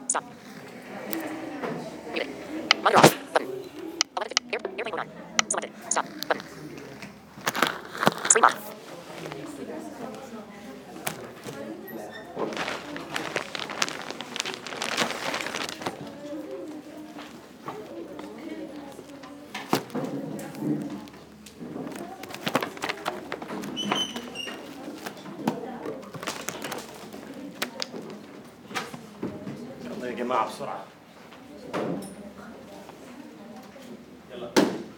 Stop. Reading. Monitor off. Button. Airplane mode on. Selected. Stop. Button. Screen lock. يلا يا جماعة بسرعة. يلا.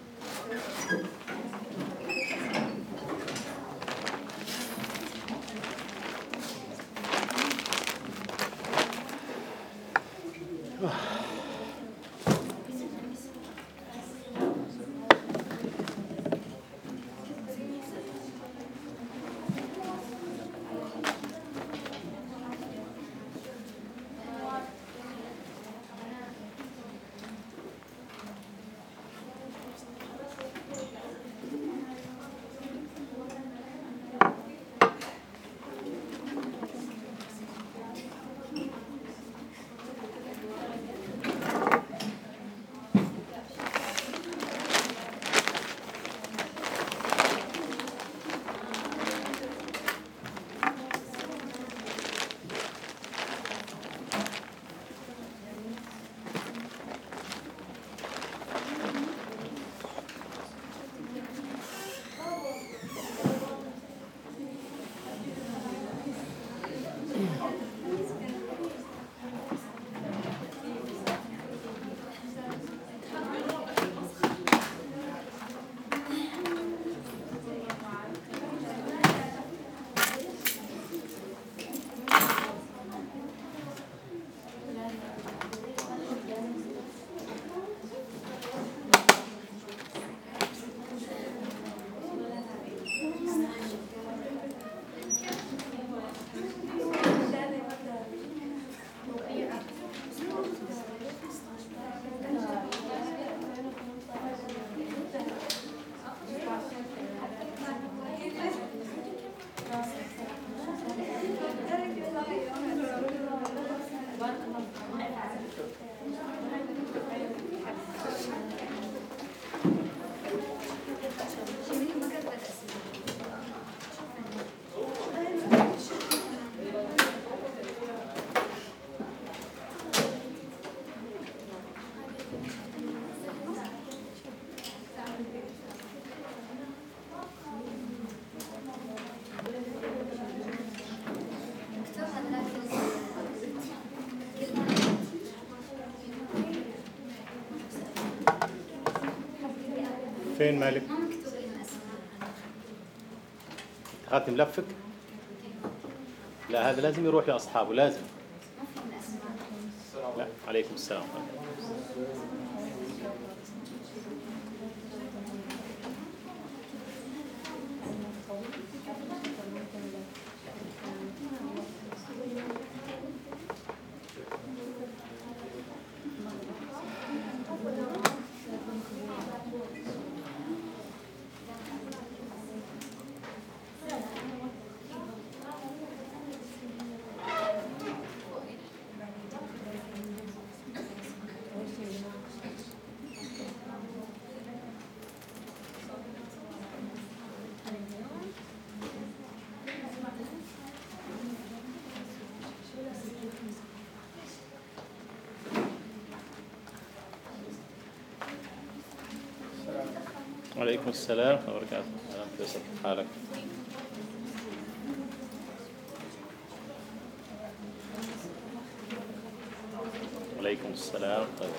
فين مالك؟ خاتم لفك؟ لا هذا لازم يروح لأصحابه لازم. لا عليكم السلام. وعليكم السلام ورحمة الله وبركاته. أهلا فيصل، كيف حالك؟ وعليكم السلام. طيب.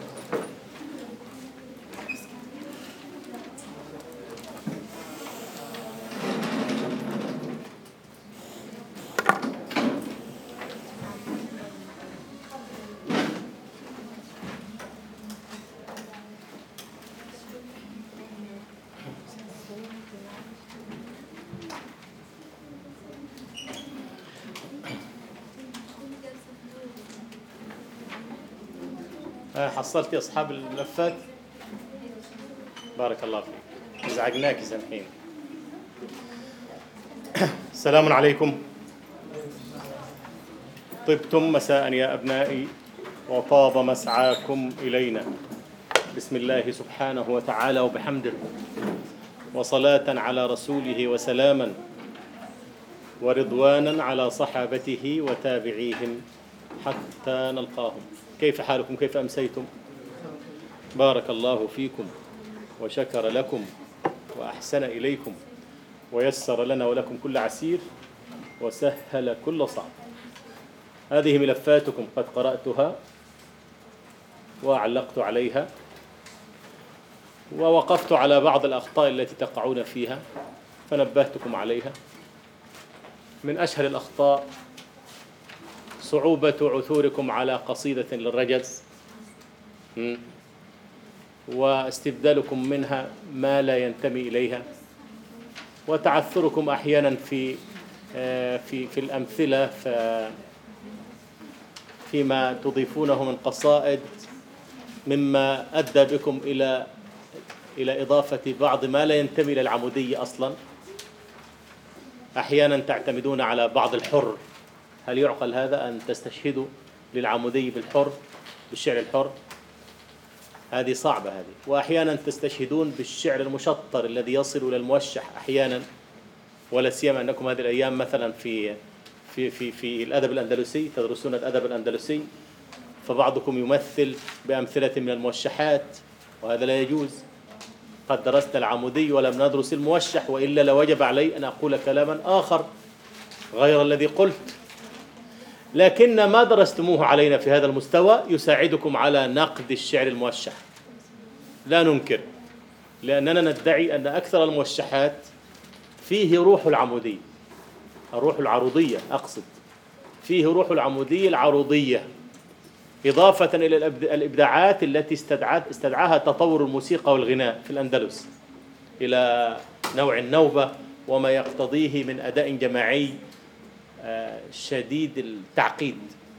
حصلتي أصحاب الملفات؟ بارك الله فيك، ازعجناك سامحين. السلام عليكم. طبتم مساء يا أبنائي وطاب مسعاكم إلينا. بسم الله سبحانه وتعالى وبحمده، وصلاة على رسوله وسلاما ورضوانا على صحابته وتابعيهم حتى نلقاهم. كيف حالكم؟ كيف أمسيتم؟ بارك الله فيكم وشكر لكم وأحسن إليكم ويسر لنا ولكم كل عسير وسهل كل صعب. هذه ملفاتكم قد قرأتها وعلقت عليها ووقفت على بعض الأخطاء التي تقعون فيها فنبهتكم عليها. من أشهر الأخطاء صعوبة عثوركم على قصيدة للرجز واستبدالكم منها ما لا ينتمي إليها، وتعثركم أحيانا في الأمثلة فيما تضيفونه من قصائد، مما أدى بكم إلى إضافة بعض ما لا ينتمي إلى العمودية أصلا. أحيانا تعتمدون على بعض الحر. هل يعقل هذا أن تستشهدوا للعمودي بالشعر الحر؟ هذه صعبة هذه. وأحيانا تستشهدون بالشعر المشطر الذي يصل إلى الموشح أحيانا، ولا سيما أنكم هذه الأيام مثلا في الأدب الأندلسي تدرسون الأدب الأندلسي، فبعضكم يمثل بأمثلة من الموشحات، وهذا لا يجوز. قد درست العمودي ولم ندرس الموشح، وإلا لوجب علي أن أقول كلاما آخر غير الذي قلت. لكن ما درستموه علينا في هذا المستوى يساعدكم على نقد الشعر الموشح، لا ننكر، لأننا ندعي أن أكثر الموشحات فيه روح العمودي، الروح العروضية أقصد، فيه روح العمودي العروضية، إضافة إلى الإبداعات التي استدعاها تطور الموسيقى والغناء في الأندلس إلى نوع النوبة وما يقتضيه من أداء جماعي شديد التعقيد.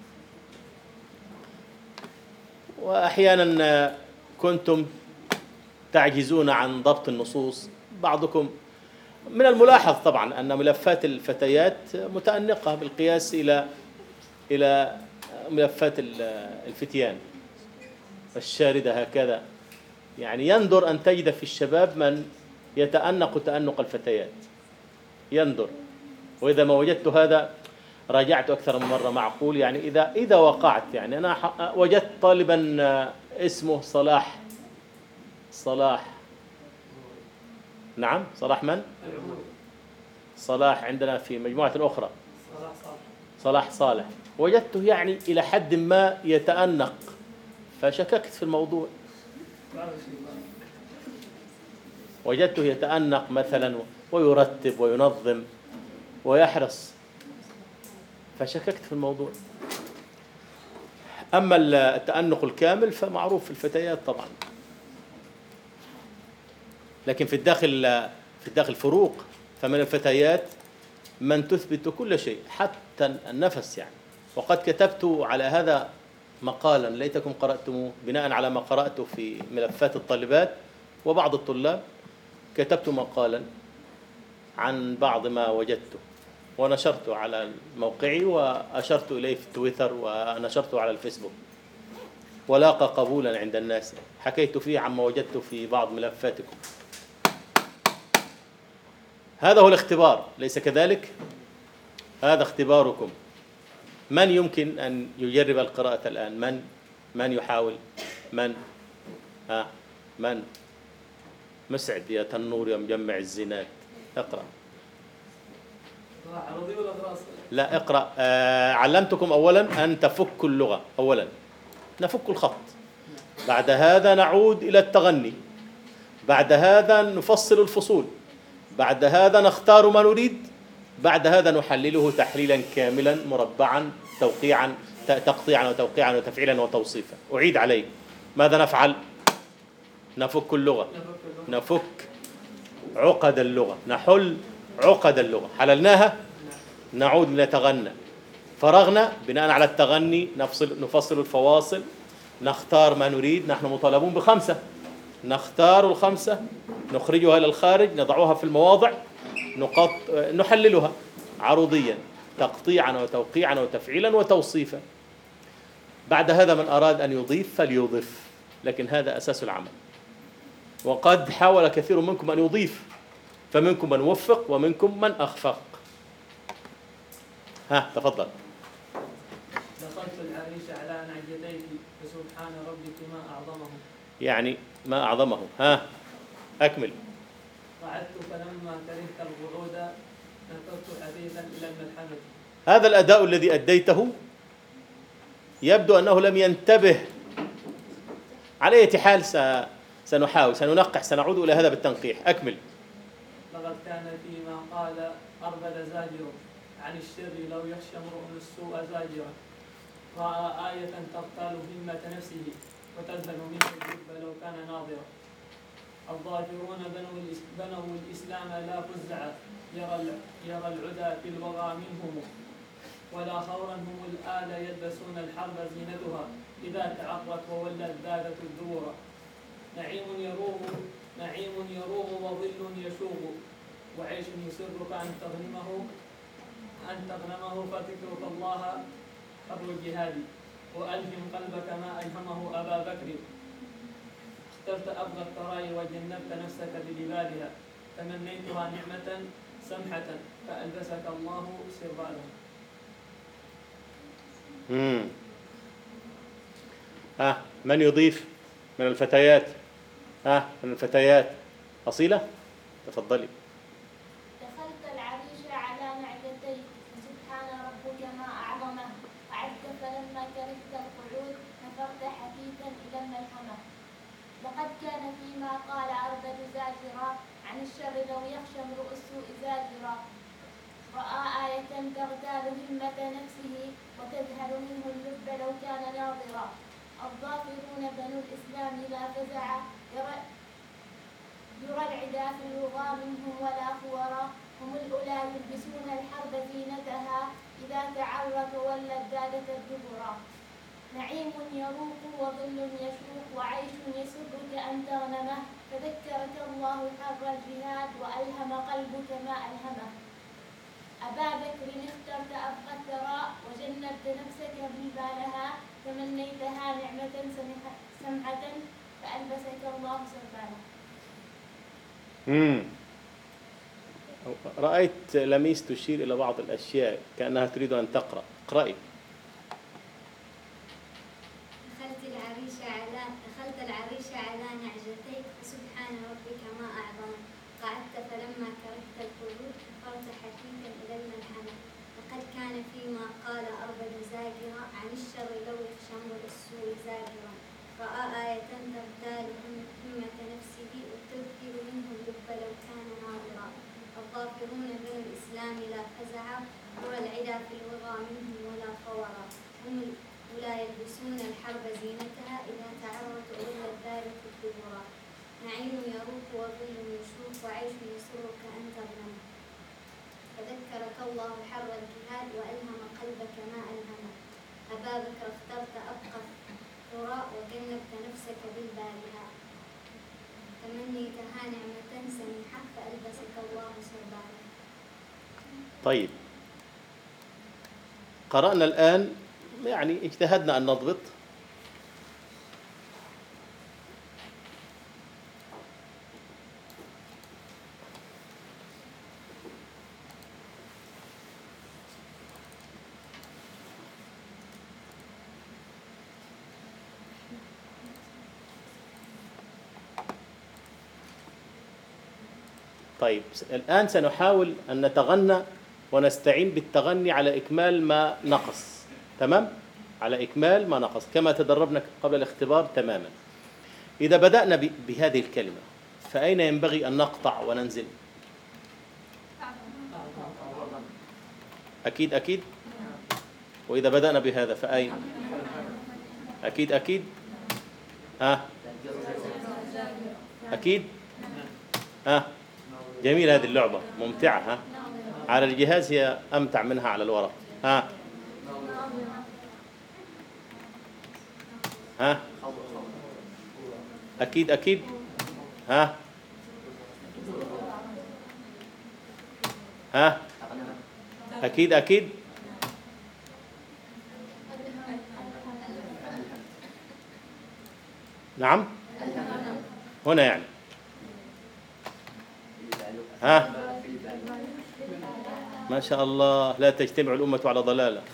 وأحيانا كنتم تعجزون عن ضبط النصوص. بعضكم من الملاحظ طبعا أن ملفات الفتيات متأنقة بالقياس إلى ملفات الفتيان الشاردة هكذا. يعني يندر أن تجد في الشباب من يتأنق تأنق الفتيات، يندر. وإذا ما وجدت هذا راجعت أكثر من مرة معقول. يعني إذا وقعت، يعني أنا وجدت طالبا اسمه صلاح نعم صلاح من؟ صلاح عندنا في مجموعة أخرى صلاح صالح. وجدته يعني إلى حد ما يتأنق، فشككت في الموضوع. وجدته يتأنق مثلا ويرتب وينظم ويحرص، فشككت في الموضوع. أما التأنق الكامل فمعروف في الفتيات طبعا، لكن في الداخل فروق. فمن الفتيات من تثبت كل شيء حتى النفس يعني. وقد كتبت على هذا مقالا ليتكم قرأتموه، بناء على ما قرأت في ملفات الطالبات وبعض الطلاب. كتبت مقالا عن بعض ما وجدته ونشرته على موقعي، وأشرت إليه في تويتر، ونشرته على الفيسبوك، ولاقى قبولا عند الناس. حكيت فيه عما وجدت في بعض ملفاتكم. هذا هو الاختبار، ليس كذلك؟ هذا اختباركم. من يمكن أن يجرب القراءة الآن؟ من يحاول؟ من مسعد يا تنور يا مجمع الزينات، اقرأ. لا اقرأ. علمتكم أولا أن تفكوا اللغة، أولا نفك الخط، بعد هذا نعود إلى التغني، بعد هذا نفصل الفصول، بعد هذا نختار ما نريد، بعد هذا نحلله تحليلا كاملا مربعا تقطيعا وتوقيعا وتفعيلا وتوصيفا. أعيد عليه. ماذا نفعل؟ نفك اللغة، نفك عقد اللغة، نحل عقد اللغة. حللناها نعود نتغنى. فرغنا، بناء على التغني نفصل الفواصل، نختار ما نريد. نحن مطالبون ب5، نختار ال5، نخرجها إلى الخارج، نضعها في المواضع، نحللها عروضيا تقطيعا وتوقيعا وتفعيلا وتوصيفا. بعد هذا من أراد أن يضيف فليضيف، لكن هذا أساس العمل. وقد حاول كثير منكم أن يضيف، فمنكم من وفق ومنكم من أخفق. ها تفضل. دخلت العريش على نعجتيك فسبحان ربك ما أعظمه. يعني ما أعظمه. ها أكمل. قعدت فلما كرهت القعود نفرت حديثا إلى الملحمة. هذا الأداء الذي أديته يبدو أنه لم ينتبه. على أي حال سنحاول، سننقح، سنعود إلى هذا بالتنقيح. أكمل. لقد كان فيما قال أربد زاجر عن الشر لو يخشى امرؤ السوء زاجرا. رأى آية تغتال همة نفسه وتذهل منه الجب لو كان ناظرا. الظافرون بنوا الإسلام لا فزعا يرى العدا في الوغى منهم. ولا خورا هم الآل يلبسون الحرب زينتها إذا تعرت وولت ذادة الدور. نعيم يروم وظل يشوب وعيش يسرك أن تغنمه فذكرك الله حر الجهاد. وألهم قلبك ما ألهمه أبا بكر. اخترت أبغى الثراء وجنبت نفسك بلبالها. تمنيتها نعمة سمحة فألبسك الله سربالها. من يضيف من الفتيات؟ من الفتيات أصيلة تفضلي. دخلت العريش على نعجتيك فسبحان ربك ما أعظمه. قعدت فلما كرهت القعود نفرت حثيثا إلى الملحمة. لقد كان فيما قال أربد زاجرا عن الشر لو يخشى امرؤ السوء زاجرا. رأى آية تغتال همة نفسه وتذهل منه اللب لو كان ناظرا. الظافرون بنو الإسلام لا فزع يرى العدا في الوغى منهم ولا خورا. هم الأولى يلبسون الحرب زينتها إذا تعرت وولت ذادة الدبرا. نعيم يروق وظل يشوق وعيش يسرك أن تغنمه فذكرك الله حر الجهاد وألهم قلبك ما ألهمه. أبا بكر اخترت أبقى الثراء وجنبت نفسك ببالها. تمنيتها نعمة سمحة فألبسك الله سربالها. رأيت لميس تشير إلى بعض الأشياء كأنها تريد أن تقرأ. اقرأي. دخلت العريش على نعجتيك فسبحان ربك ما أعظمه. قعدت فلما كرهت القعود نفرت حثيثا إلى الملحمة. لقد كان فيما قال أربد زاجرا عن الشر لو يخشى امرؤ السوء زاجرا. رأى آية تغتال همة نفسه وتذهل منه اللب لو كان ناظرا. الظافرون بنو الإسلام لا فزعا يرى العدا في الوغى منهم ولا خورا. هم لا يلبسون الحرب زينتها إذا تعرت إلا الذارة الدبرا. نعيم يروق وظل يشوق وعيش يسرك أن تغنمه فذكرك الله حر الجهاد وألهم قلبك ما ألهمه. أبا بكر اخترت أبقى الثراء وجنبت نفسك بالبالها. تمنيتها نعمة سمحة فألبسك الله سربالها. طيب قرأنا الآن، يعني اجتهدنا أن نضبط. طيب الآن سنحاول أن نتغنى ونستعين بالتغني على إكمال ما نقص. تمام؟ على إكمال ما نقص كما تدربنا قبل الاختبار تماما. إذا بدأنا بهذه الكلمة فأين ينبغي أن نقطع وننزل؟ أكيد أكيد. وإذا بدأنا بهذا فأين؟ أكيد أكيد. أكيد. جميل، هذه اللعبة ممتعة. على الجهاز هي أمتع منها على الورق. أكيد أكيد. أكيد أكيد. نعم هنا يعني ها ما شاء الله لا تجتمع الأمة على ضلالة.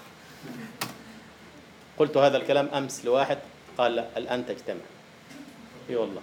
قلت هذا الكلام أمس لواحد قال لا الآن تجتمع. اي والله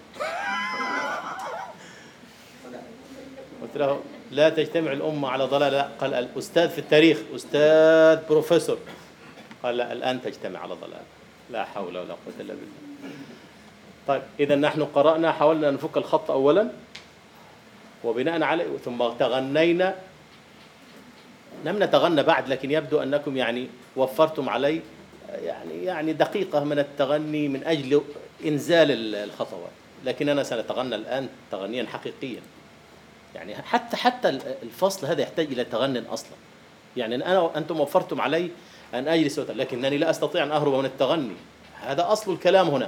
قلت له لا تجتمع الأمة على ضلالة. قال الأستاذ في التاريخ أستاذ بروفيسور قال لا الآن تجتمع على ضلالة. لا حول ولا قوة إلا بالله. طيب إذا نحن قرأنا حاولنا أن نفك الخط أولا وبناء عليه ثم تغنينا. لم نتغنى بعد لكن يبدو أنكم يعني وفرتم علي يعني دقيقة من التغني من أجل إنزال الخطوات. لكننا سنتغنى الآن تغنيا حقيقيا. يعني حتى الفصل هذا يحتاج إلى تغني أصلا. يعني أنتم وفرتم علي أن أجلس لكنني لا أستطيع أن أهرب من التغني. هذا أصل الكلام هنا.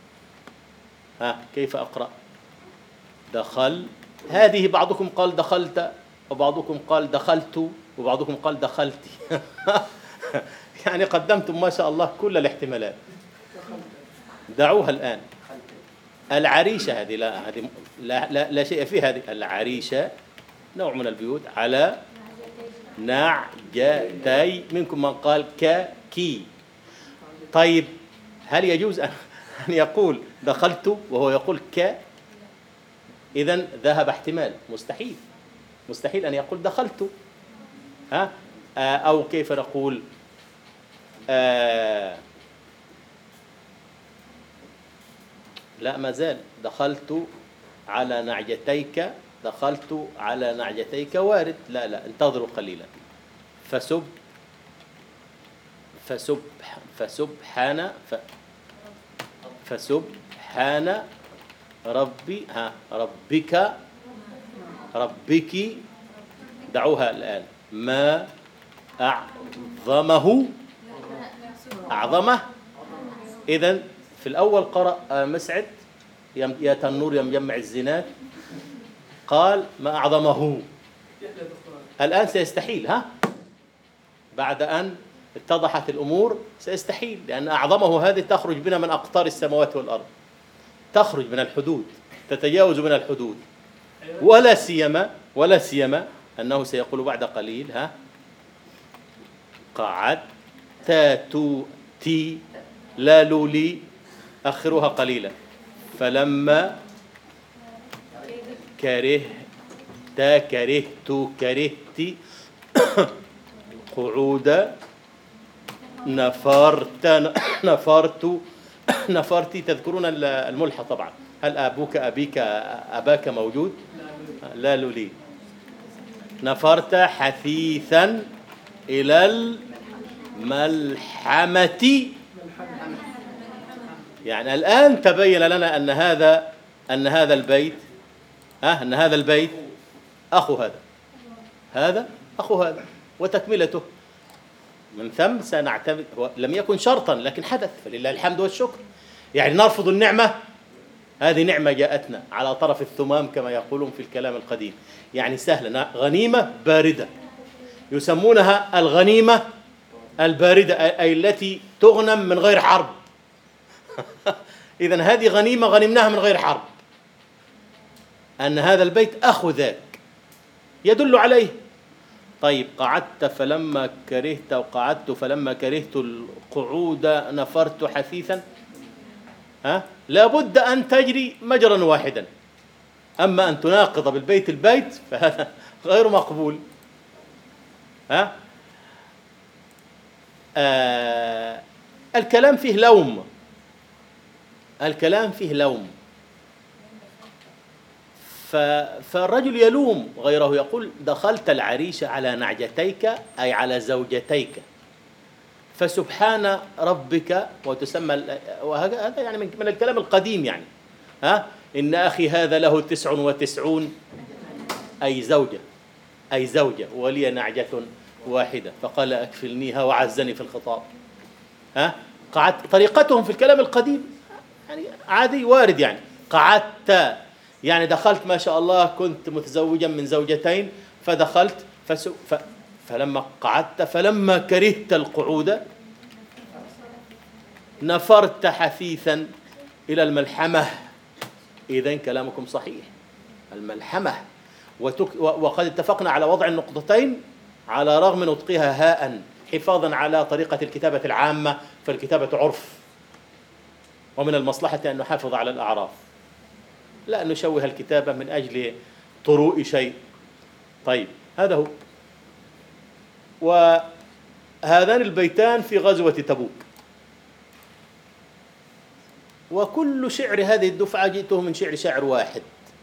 كيف أقرأ؟ دخل. هذه بعضكم قال دخلت وبعضكم قال دخلت وبعضكم قال دخلتي. يعني قدمتم ما شاء الله كل الاحتمالات. دعوها الآن. العريشة هذه لا شيء فيها. هذه العريشة نوع من البيوت على نعجتي. منكم من قال كي. طيب هل يجوز أن يقول دخلت وهو يقول إذن ذهب احتمال. مستحيل أن يقول دخلت. أو كيف نقول لا ما زال دخلت على نعجتيك. دخلت على نعجتيك وارد. لا انتظروا قليلا. فسبحان ربي ربك. دعوها الآن. ما أعظمه. إذن في الأول قرأ مسعد يا تنور يا مجمع الزنات قال ما أعظمه. الآن سيستحيل. بعد أن اتضحت الأمور سيستحيل لأن أعظمه هذه تخرج بنا من أقطار السماوات والأرض. تخرج من الحدود تتجاوز من الحدود. ولا سيما أنه سيقول بعد قليل قعدت تي لا لولي أخرها قليلا. فلما كرهت قعود نفرت. تذكرون الملحة طبعا. هل أباك موجود؟ لا لولي. نفرت حثيثا إلى الملحمة. يعني الآن تبين لنا أن هذا البيت أخو هذا أخو هذا وتكملته. من ثم سنعتمد. لم يكن شرطا لكن حدث فلله الحمد والشكر. يعني نرفض النعمة. هذه نعمة جاءتنا على طرف الثمام كما يقولون في الكلام القديم. يعني سهلة. غنيمة باردة يسمونها الغنيمة الباردة أي التي تغنم من غير حرب. إذن هذه غنيمة غنمناها من غير حرب. أن هذا البيت أخو ذاك يدل عليه. طيب قعدت فلما كرهت وقعدت فلما كرهت القعود نفرت حثيثا. لابد أن تجري مجرا واحدا. أما أن تناقض بالبيت البيت فهذا غير مقبول. الكلام فيه لوم. فالرجل يلوم غيره يقول دخلت العريش على نعجتيك أي على زوجتيك. فسبحان ربك وتسمى. وهذا يعني من الكلام القديم. يعني إن أخي هذا له 99 أي زوجة ولي نعجة واحدة فقال أكفلنيها وعزني في الخطاب. طريقتهم في الكلام القديم يعني عادي وارد. يعني قعدت يعني دخلت ما شاء الله كنت متزوجا من زوجتين فدخلت فلما قعدت فلما كرهت القعود نفرت حثيثا إلى الملحمة، إذن كلامكم صحيح، الملحمة. وقد اتفقنا على وضع النقطتين على رغم نطقها هاء حفاظا على طريقة الكتابة العامة، فالكتابة عرف، ومن المصلحة أن نحافظ على الأعراف، لا نشوه الكتابة من أجل طروء شيء. طيب هذا هو. وهذان البيتان في غزوة تبوك. وكل شعر هذه الدفعة جئته من شاعر واحد،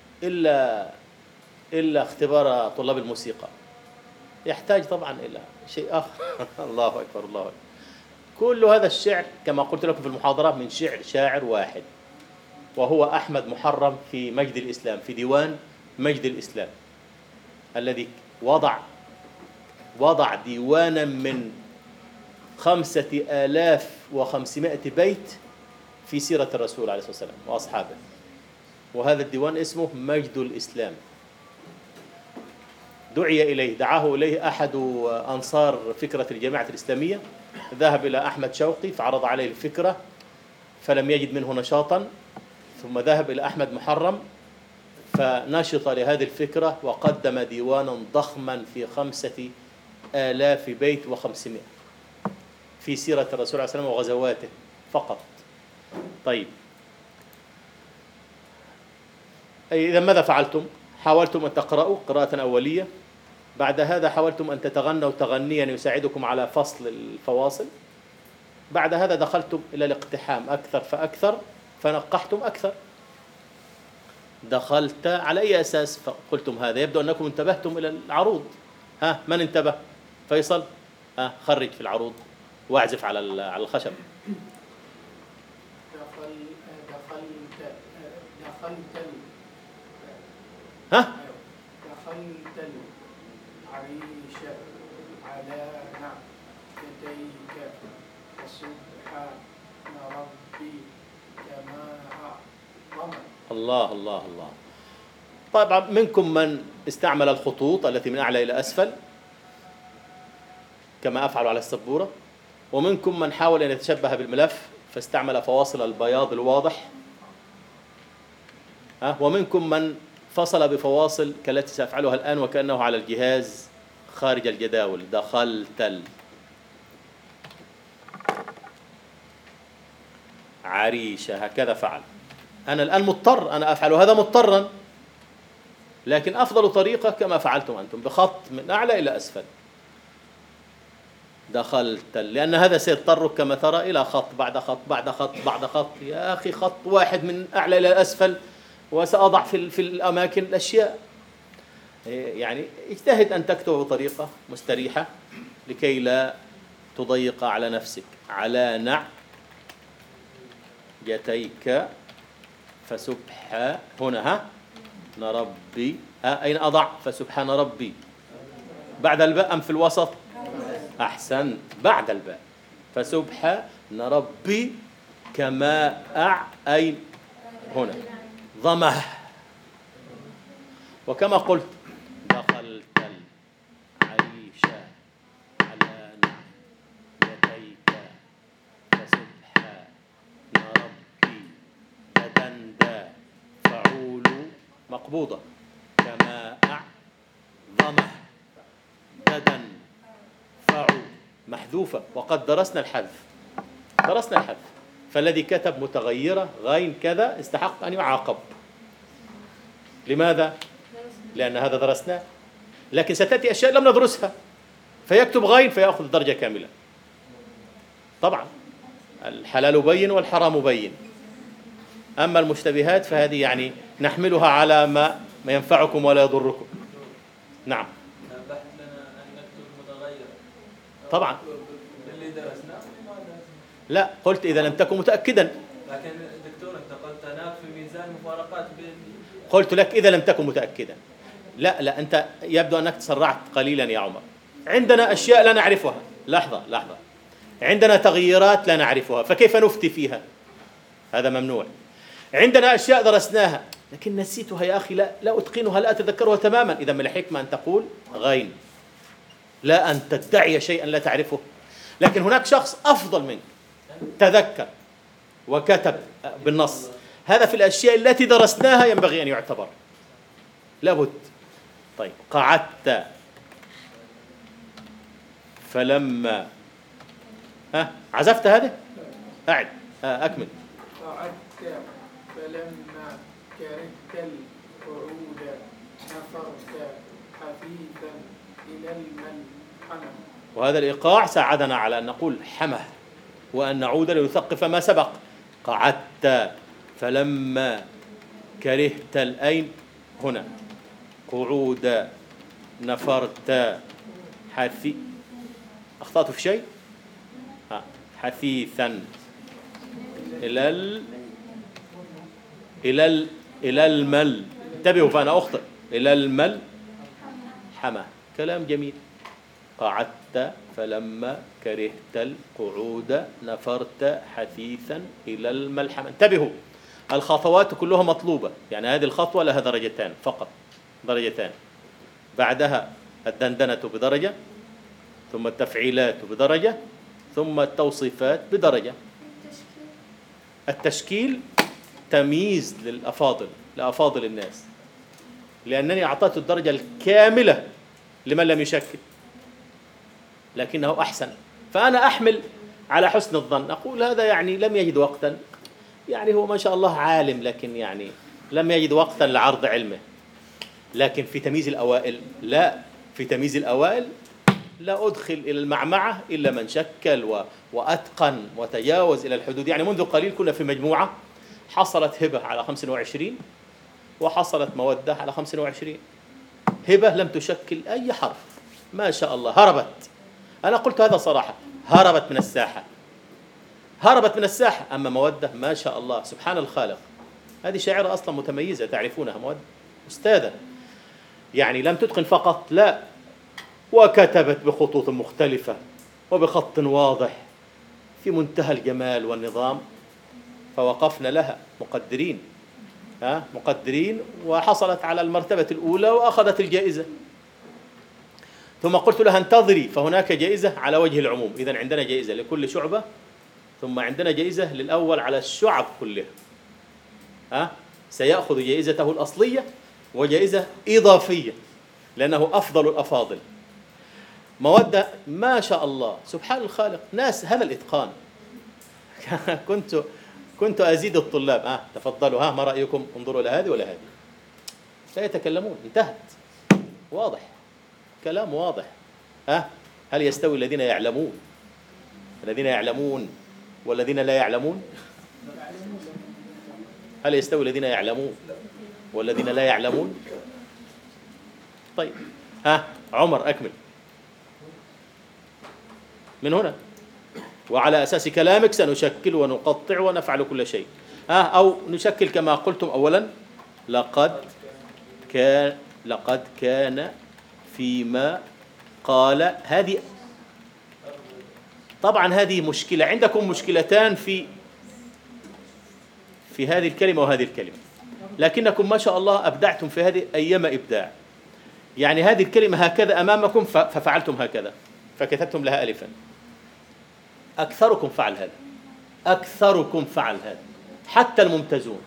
إلا اختبار طلاب الموسيقى، يحتاج طبعا إلى شيء آخر. الله أكبر الله أكبر. كل هذا الشعر كما قلت لكم في المحاضرة من شاعر واحد، وهو أحمد محرم في مجد الإسلام، في ديوان مجد الإسلام، الذي وضع ديوانا من 5500 بيت في سيرة الرسول عليه الصلاة والسلام وأصحابه، وهذا الديوان اسمه مجد الإسلام. دعاه إليه أحد أنصار فكرة الجماعة الإسلامية، ذهب إلى أحمد شوقي فعرض عليه الفكرة فلم يجد منه نشاطا، ثم ذهب إلى أحمد محرم فنشط لهذه الفكرة وقدم ديوانا ضخما في 5000 بيت و500 في سيرة الرسول عليه الصلاة والسلام وغزواته فقط. طيب إذا ماذا فعلتم؟ حاولتم أن تقرأوا قراءة أولية، بعد هذا حاولتم أن تتغنوا تغنيا يساعدكم على فصل الفواصل، بعد هذا دخلتم إلى الاقتحام أكثر فأكثر فنقحتم أكثر. دخلت على أي أساس فقلتم هذا؟ يبدو أنكم انتبهتم إلى العروض. ها من انتبه؟ فيصل، خرج في العروض واعزف على الخشب. دخلت العريش على نعجتيك فسبحان ربي كما أعظم. الله الله الله. طبعا منكم من استعمل الخطوط التي من أعلى إلى أسفل كما أفعل على السبورة، ومنكم من حاول أن يتشبه بالملف فاستعمل فواصل البياض الواضح، ومنكم من فصل بفواصل كالتي سأفعلها الآن وكأنه على الجهاز خارج الجداول. دخلت العريشة هكذا فعل. أنا الآن مضطر أنا أفعل هذا مضطرا، لكن أفضل طريقة كما فعلتم أنتم بخط من أعلى إلى أسفل. دخلت، لأن هذا سيضطرك كما ترى إلى خط بعد خط بعد خط بعد خط. يا أخي خط واحد من أعلى إلى أسفل وسأضع في الأماكن الأشياء. يعني اجتهد أن تكتب بطريقة مستريحة لكي لا تضيق على نفسك. على نعجتيك فسبحان هنا ربي. أين أضع فسبحان ربي؟ بعد الباء أم في الوسط؟ أحسنت، بعد الباء. فسبحان ربي كما أين هنا ضمه. وكما قلت دخلت العريش على نعجتيك فسبحان ربي بدندا فعول مقبوضة كما ضمه بدن فعول محذوفة. وقد درسنا الحذف فالذي كتب متغيرة غين كذا استحق أن يعاقب. لماذا؟ لأن هذا درسناه، لكن ستأتي أشياء لم ندرسها فيكتب غين فيأخذ درجة كاملة. طبعا الحلال بين والحرام بين، أما المشتبهات فهذه يعني نحملها على ما ينفعكم ولا يضركم. نعم. بحث لنا أن نكتب متغير طبعا اللي درسناه. لا، قلت إذا لم تكن متأكدا. لكن دكتور أنت قلت هناك في ميزان مفارقات بين. قلت لك إذا لم تكن متأكدا. لا أنت يبدو أنك تسرعت قليلا يا عمر. عندنا أشياء لا نعرفها. لحظة، عندنا تغييرات لا نعرفها فكيف نفتي فيها؟ هذا ممنوع. عندنا أشياء درسناها لكن نسيتها يا أخي، لا أتقنها، لا أتذكرها تماما. إذا من الحكمة أن تقول غين، لا أن تدعي شيئا لا تعرفه. لكن هناك شخص أفضل منك تذكر وكتب بالنص. هذا في الأشياء التي درسناها ينبغي أن يعتبر لابد. طيب قعدت فلما عزفت هذه أعد أكمل. قعدت فلما كرهت القعود نفرت حثيثا إلى الملحمة. وهذا الإيقاع ساعدنا على أن نقول حمه وأن نعود لنثقف ما سبق. قعدت فلما كرهت الأين هنا قعود نفرت أخطأت في شيء حثيثا إلى المل. انتبهوا فأنا أخطئ. إلى المل حمى. كلام جميل. قعدت فلما كرهت القعود نفرت حثيثا إلى الملحمة. انتبهوا الخطوات كلها مطلوبة. يعني هذه الخطوة لها درجتان فقط، درجتان. بعدها الدندنة بدرجة، ثم التفعيلات بدرجة، ثم التوصيفات بدرجة. التشكيل تمييز لأفاضل الناس، لأنني أعطيت الدرجة الكاملة لمن لم يشكل، لكنه أحسن. فأنا أحمل على حسن الظن، أقول هذا يعني لم يجد وقتا، يعني هو ما شاء الله عالم، لكن يعني لم يجد وقتا لعرض علمه. لكن في تمييز الأوائل لا، في تمييز الأوائل لا أدخل إلى المعمعة إلا من شكل وأتقن وتجاوز إلى الحدود. يعني منذ قليل كنا في مجموعة حصلت هبة على 25 وحصلت مودة على 25. هبة لم تشكل أي حرف، ما شاء الله هربت. أنا قلت هذا صراحة، هربت من الساحة، هربت من الساحة. أما مودة ما شاء الله سبحان الخالق، هذه شاعرة أصلا متميزة تعرفونها، مودة أستاذة. يعني لم تتقن فقط، لا، وكتبت بخطوط مختلفة وبخط واضح في منتهى الجمال والنظام. فوقفنا لها مقدرين، مقدرين، وحصلت على المرتبة الأولى وأخذت الجائزة. ثم قلت لها انتظري فهناك جائزة على وجه العموم. إذن عندنا جائزة لكل شعبة، ثم عندنا جائزة للأول على الشعب كلها. سيأخذ جائزته الأصلية وجائزة إضافية لأنه أفضل الأفاضل. مودة ما شاء الله سبحان الخالق، ناس هذا الإتقان. كنت أزيد الطلاب تفضلوا، ما رأيكم، انظروا إلى هذه ولا هذه، لا يتكلمون، انتهت، واضح، كلام واضح. هل يستوي الذين يعلمون والذين لا يعلمون؟ هل يستوي الذين يعلمون والذين لا يعلمون؟ طيب عمر أكمل من هنا. وعلى أساس كلامك سنشكل ونقطع ونفعل كل شيء. أو نشكل كما قلتم أولا، لقد كان فيما قال. هذه طبعا هذه مشكلة عندكم، مشكلتان في هذه الكلمة وهذه الكلمة، لكنكم ما شاء الله أبدعتم في هذه أيما إبداع. يعني هذه الكلمة هكذا أمامكم ففعلتم هكذا، فكتبتم لها ألفا. أكثركم فعل هذا، حتى الممتازون.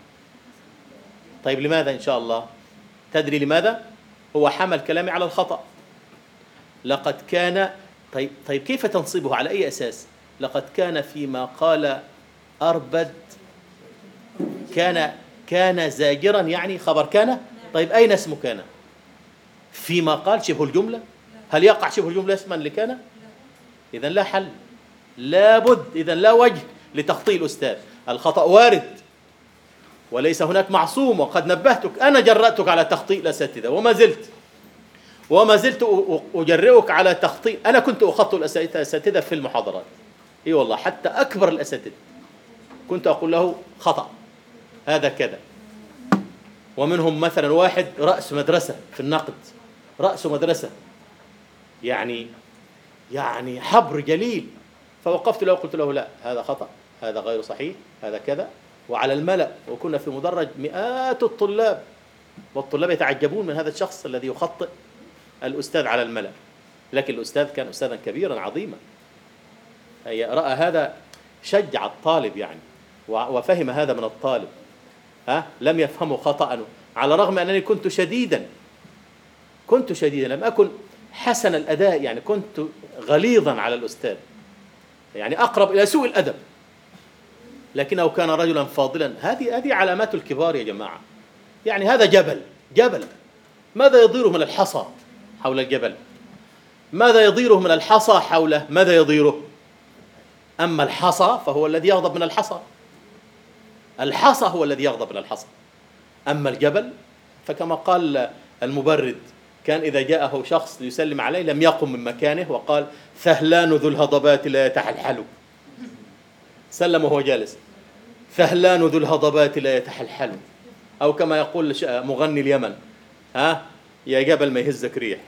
طيب لماذا؟ إن شاء الله تدري لماذا؟ هو حمل كلامي على الخطأ. لقد كان، طيب كيف تنصبه على أي أساس؟ لقد كان فيما قال أربد، كان زاجرا، يعني خبر كان. طيب أين اسم كان؟ فيما قال شبه الجملة. هل يقع شبه الجملة اسما لكان؟ إذن لا حل، لابد، إذن لا وجه لتخطئ الأستاذ. الخطأ وارد وليس هناك معصوم، وقد نبهتك، أنا جرأتك على تخطئ الأساتذة وما زلت أجرئك على تخطئ. أنا كنت أخطئ الأساتذة في المحاضرات، إي والله، حتى أكبر الأساتذة كنت أقول له خطأ هذا كذا. ومنهم مثلا واحد رأس مدرسة في النقد، رأس مدرسة، يعني حبر جليل. فوقفت له وقلت له لا، هذا خطأ، هذا غير صحيح، هذا كذا. وعلى الملأ، وكنا في مدرج مئات الطلاب، والطلاب يتعجبون من هذا الشخص الذي يخطئ الأستاذ على الملأ. لكن الأستاذ كان أستاذا كبيرا عظيما، رأى هذا، شجع الطالب، يعني وفهم هذا من الطالب، لم يفهمه خطأ، على الرغم أنني كنت شديدا، لم أكن حسن الأداء، يعني كنت غليظا على الأستاذ، يعني أقرب إلى سوء الأدب، لكنه كان رجلا فاضلا. هذه علامات الكبار يا جماعة. يعني هذا جبل، ماذا يضيره من الحصى حول الجبل؟ ماذا يضيره من الحصى حوله؟ ماذا يضيره؟ أما الحصى فهو الذي يغضب من الحصى، الحصى هو الذي يغضب من الحصى. أما الجبل فكما قال المبرد، كان إذا جاءه شخص ليسلم عليه لم يقم من مكانه وقال: ثهلان ذو الهضبات لا يتحلحل. سلم وهو جالس: ثهلان ذو الهضبات لا يتحلحل. أو كما يقول مغني اليمن: يا جبل ما يهزك ريح.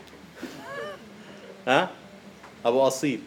أبو أصيل.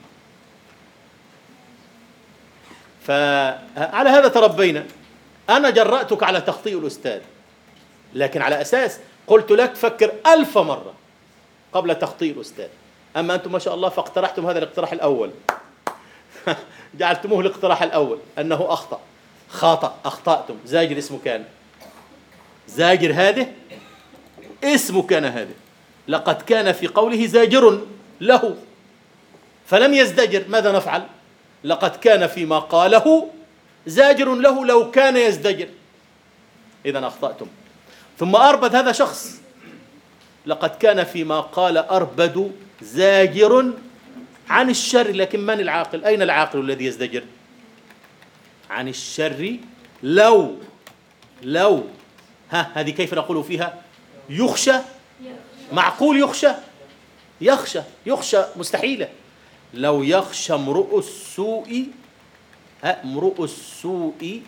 فعلى هذا تربينا. أنا جرأتك على تخطيء الأستاذ، لكن على أساس قلت لك فكر 1000 مرة قبل تخطيء الأستاذ. أما أنتم ما شاء الله فاقترحتم هذا الاقتراح الأول. جعلتموه الاقتراح الأول أنه أخطأتم. زاجر اسمه كان، زاجر هذه اسمه كان هذه، لقد كان في قوله زاجر له فلم يزدجر. ماذا نفعل؟ لقد كان فيما قاله زاجر له لو كان يزدجر. إذن أخطأتم. ثم أربد هذا شخص، لقد كان فيما قال أربد زاجر عن الشر. لكن من العاقل؟ أين العاقل الذي يزدجر عن الشر؟ لو هذه كيف نقول فيها؟ يخشى. معقول يخشى مستحيلة. لو يخشى امرؤ السوء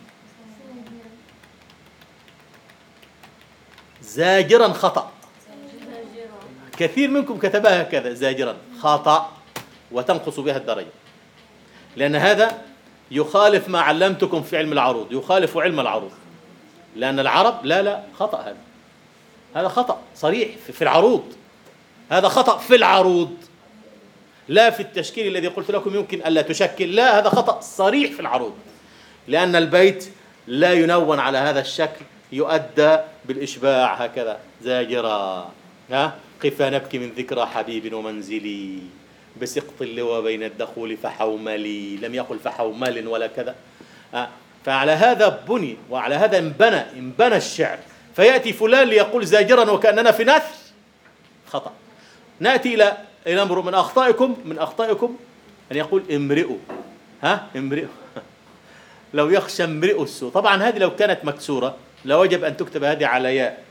زاجرا خطأ. كثير منكم كتبها هكذا زاجرا خطأ، وتنقص بها الدرجة، لأن هذا يخالف ما علمتكم في علم العروض، يخالف علم العروض، لأن العرب لا خطأ. هذا خطأ صريح في العروض، هذا خطأ في العروض، لا في التشكيل الذي قلت لكم يمكن ألا تشكل. لا، هذا خطأ صريح في العروض، لأن البيت لا ينون على هذا الشكل، يؤدى بالإشباع هكذا زاجرا. قفا نبكي من ذكرى حبيب ومنزلي بسقط اللوى بين الدخول فحوملي. لم يقل فحومل ولا كذا. فعلى هذا بني، وعلى هذا انبنى الشعر. فيأتي فلان ليقول زاجرا وكأننا في نثر، خطأ. نأتي إلى أمر من أخطائكم أن يقول امرئ. امرئ. لو يخشى امرئ السوء. طبعا هذه لو كانت مكسورة لوجب أن تكتب هذه على ياء،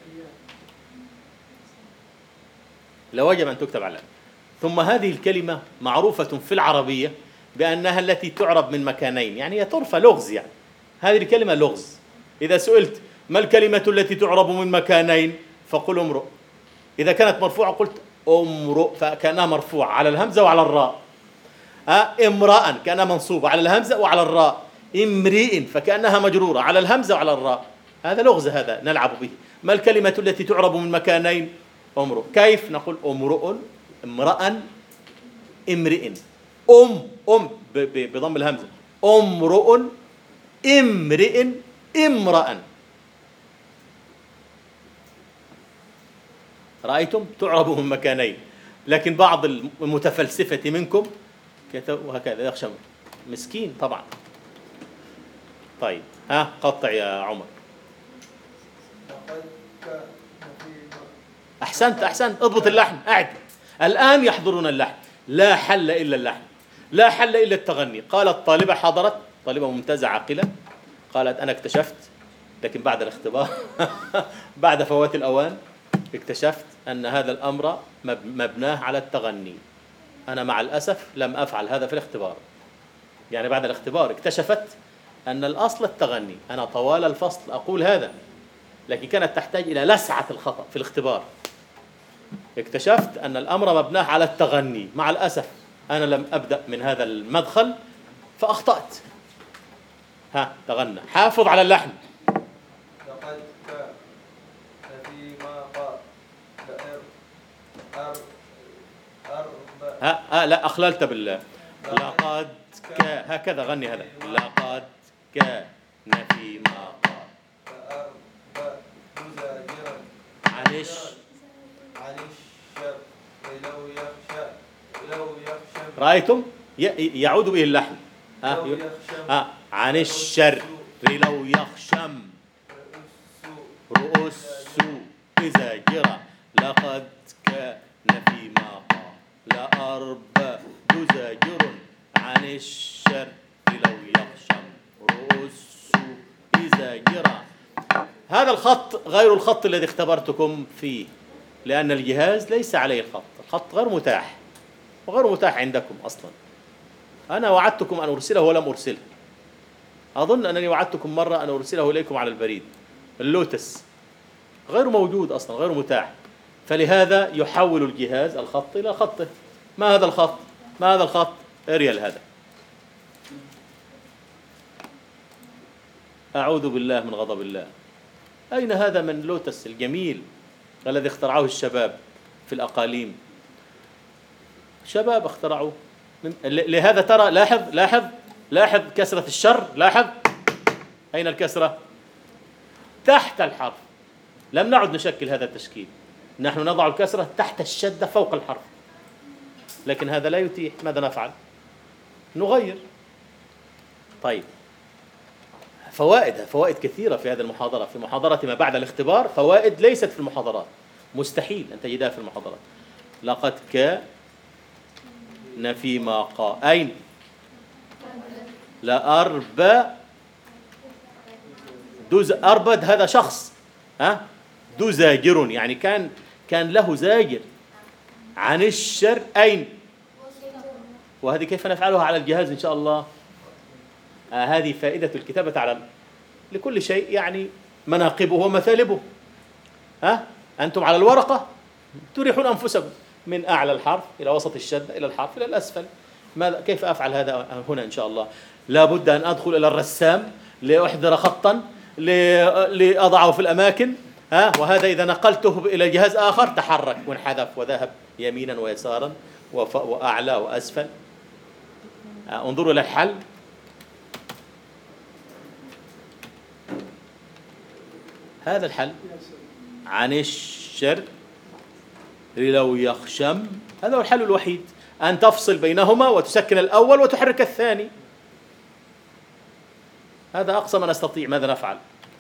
لوجب أن تكتب على. ثم هذه الكلمة معروفة في العربية بأنها التي تعرب من مكانين، يعني هي طرفة لغز. يعني هذه الكلمة لغز. إذا سئلت ما الكلمة التي تعرب من مكانين فقل امرؤ. إذا كانت مرفوعة قلت امرؤ، فكأنها مرفوعة على الهمزة وعلى الراء. امرأ كأنها منصوبة على الهمزة وعلى الراء. امرئ فكأنها مجرورة على الهمزة وعلى الراء. هذا لغز، هذا نلعب به. ما الكلمة التي تعرب من مكانين؟ امرؤ. كيف نقول امرؤ، امرأ، امرئ. بضم الهمزة. امرؤ، امرئ، امرأ. رأيتم؟ تعرب من مكانين. لكن بعض المتفلسفة منكم وهكذا يخشى، مسكين طبعا. طيب قطع يا عمر. أحسنت اضبط اللحن. أعد. الآن يحضرنا اللحن. لا حل إلا اللحن، لا حل إلا التغني. قالت طالبة، حضرت طالبة ممتازة عاقلة، قالت أنا اكتشفت، لكن بعد الاختبار بعد فوات الأوان اكتشفت أن هذا الأمر مبناه على التغني. أنا مع الأسف لم أفعل هذا في الاختبار. يعني بعد الاختبار اكتشفت أن الأصل التغني. أنا طوال الفصل أقول هذا، لكن كانت تحتاج إلى لسعة الخطأ في الاختبار. اكتشفت أن الأمر مبناه على التغني. مع الأسف أنا لم أبدأ من هذا المدخل فأخطأت. تغنى. حافظ على اللحن. لقد فيما قال لا أخللت بالله. لقد هكذا غني هذا. لقد نفي ما قال لأربى مزاجرا عن عن الشر لو يخشى رأيتم يعود به اللحن لو يخشم عن الشر لو يخشم رؤوس السوء إذا جرى لقد كان فيما قال لأربى زاجر عن الشر لو يخشم رؤوس السوء إذا جرى. هذا الخط غير الخط الذي اختبرتكم فيه، لأن الجهاز ليس عليه الخط، الخط غير متاح وغير متاح عندكم أصلا. أنا وعدتكم أن أرسله ولم أرسله. أظن أنني وعدتكم مرة أن أرسله إليكم على البريد. اللوتس غير موجود أصلا، غير متاح، فلهذا يحول الجهاز الخط إلى خطه. ما هذا الخط؟ ما هذا الخط؟ اريال هذا. أعوذ بالله من غضب الله. أين هذا من لوتس الجميل الذي اخترعه الشباب في الأقاليم؟ شباب اخترعوه. لهذا ترى، لاحظ كسرة الشر، لاحظ أين الكسرة؟ تحت الحرف. لم نعد نشكل هذا التشكيل، نحن نضع الكسرة تحت الشدة فوق الحرف، لكن هذا لا يتيح. ماذا نفعل؟ نغير. طيب، فوائد كثيرة في هذه المحاضرة. في محاضرة ما بعد الاختبار فوائد ليست في المحاضرات، مستحيل أن تجدها في المحاضرات. لقد كان فيما قال. أين؟ لأربى أربد هذا شخص، ذو زاجر، يعني كان له زاجر عن الشر. أين؟ وهذه كيف نفعلها على الجهاز إن شاء الله؟ هذه فائدة الكتابة على لكل شيء يعني مناقبه ومثالبه. أنتم على الورقة تريحون أنفسكم من أعلى الحرف إلى وسط الشدة إلى الحرف إلى الأسفل. كيف أفعل هذا هنا إن شاء الله؟ لا بد أن أدخل إلى الرسام لأحضر خطا لأضعه في الأماكن. وهذا إذا نقلته إلى جهاز آخر تحرك وانحذف وذهب يمينا ويسارا وأعلى وأسفل. انظروا إلى الحل. هذا الحل عن الشر لو يخشم، هذا هو الحل الوحيد، أن تفصل بينهما وتسكن الأول وتحرك الثاني. هذا أقصى ما نستطيع. ماذا نفعل؟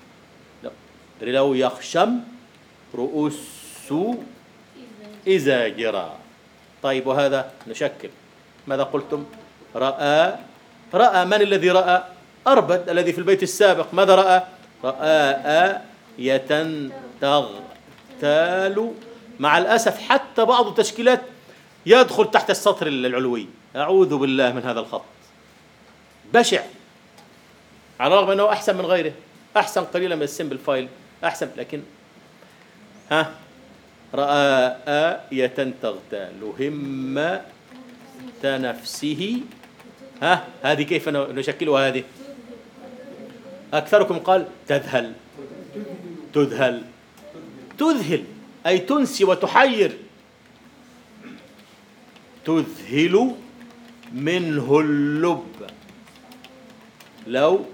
لو يخشم رؤوس السوء إذا جرى. طيب، وهذا نشكل. ماذا قلتم؟ رأى من الذي رأى؟ أربد الذي في البيت السابق. ماذا رأى؟ رأى تغتال. مع الأسف حتى بعض التشكيلات يدخل تحت السطر العلوي. أعوذ بالله من هذا الخط، بشع، على الرغم أنه أحسن من غيره، أحسن قليلا من السمبل فايل، أحسن، لكن رأى تغتال همة نفسه. هذه كيف نشكلها؟ هذه أكثركم قال تذهل، تذهل أي تنسي وتحير. تذهل منه اللب لو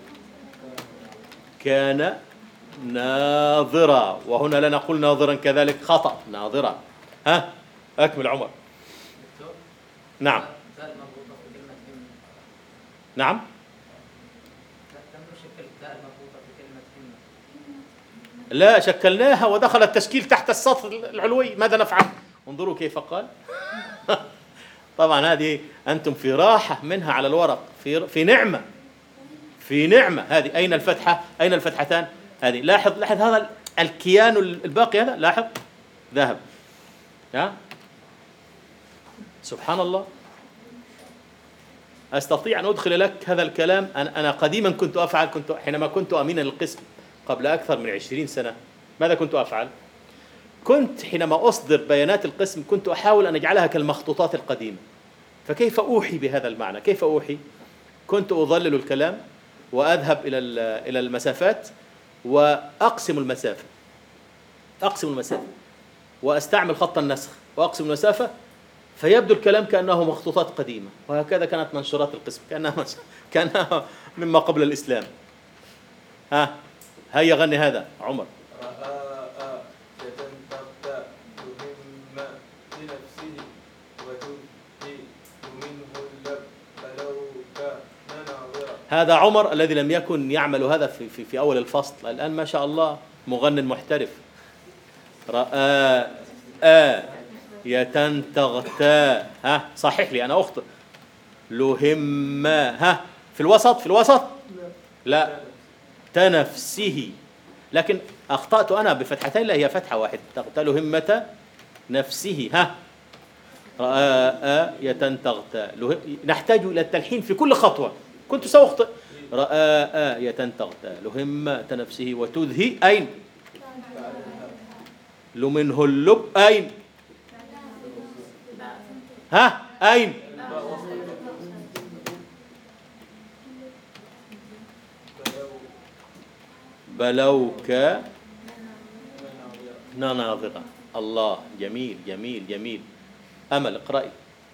كان ناظرا. وهنا لا نقول ناظرا كذلك، خطأ، ناظرا. أكمل عمر. نعم. نعم. لا، شكلناها ودخل التشكيل تحت السطر العلوي. ماذا نفعل؟ انظروا كيف قال. طبعا هذه أنتم في راحة منها على الورق، في نعمة، في نعمة. هذه أين الفتحة؟ أين الفتحتان؟ هذه لاحظ هذا الكيان الباقي، هذا لاحظ ذهب. سبحان الله. أستطيع أن أدخل لك هذا الكلام. أنا قديما كنت أفعل، حينما كنت أمينا للقسم قبل أكثر من 20 سنة. ماذا كنت أفعل؟ كنت حينما أصدر بيانات القسم كنت أحاول أن أجعلها كالمخطوطات القديمة. فكيف أوحي بهذا المعنى؟ كيف أوحي؟ كنت أظلل الكلام وأذهب إلى المسافات وأقسم المسافة، وأستعمل خط النسخ وأقسم المسافة، فيبدو الكلام كأنه مخطوطات قديمة. وهكذا كانت منشورات القسم، كأنها مما قبل الإسلام. ها هيا غني هذا عمر. رآء يتنطق يهم لنفسه وتبدي منه اللب فلو كان ناظرا. هذا عمر الذي لم يكن يعمل هذا في أول الفصل، الآن ما شاء الله مغنٍ محترف. رآء يتنتغتا، ها صحح لي أنا أخطئ. لهم، ها في الوسط لا تنفسه، لكن أخطأت أنا بفتحتين، لا هي فتحة واحدة. تغتال همة نفسه. ها رآء يتنتغتا، نحتاج إلى التلحين في كل خطوة، كنت سأخطئ. رآء يتنتغتا لهمة نفسه وتذهي أين؟ لمنه اللب أين؟ ها أين؟ بلوك ناظرة. الله، جميل جميل جميل. أمل اقرأي.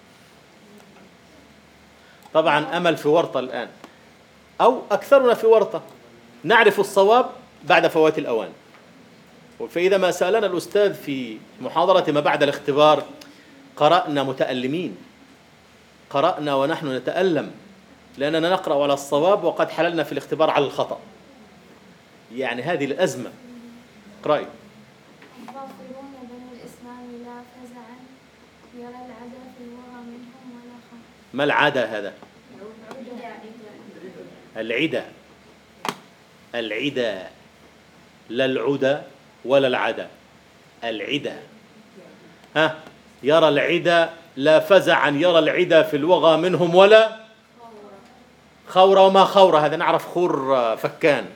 طبعا أمل في ورطة الآن، أو أكثرنا في ورطة، نعرف الصواب بعد فوات الأوان. فإذا ما سألنا الأستاذ في محاضرة ما بعد الاختبار قرأنا متألمين، قرأنا ونحن نتألم لأننا نقرأ على الصواب وقد حللنا في الاختبار على الخطأ. يعني هذه الأزمة. اقرأي. الظافرون بنو الإسلام لا فزعا يرى العدا في الورى منهم ولا خم. ما العدا هذا؟ العدا. العدا، لا العدا ولا العدا، العدا. ها يرى العدا لا فزعا يرى العدا في الوغى منهم ولا خور. وما خور هذا؟ نعرف خور فكان.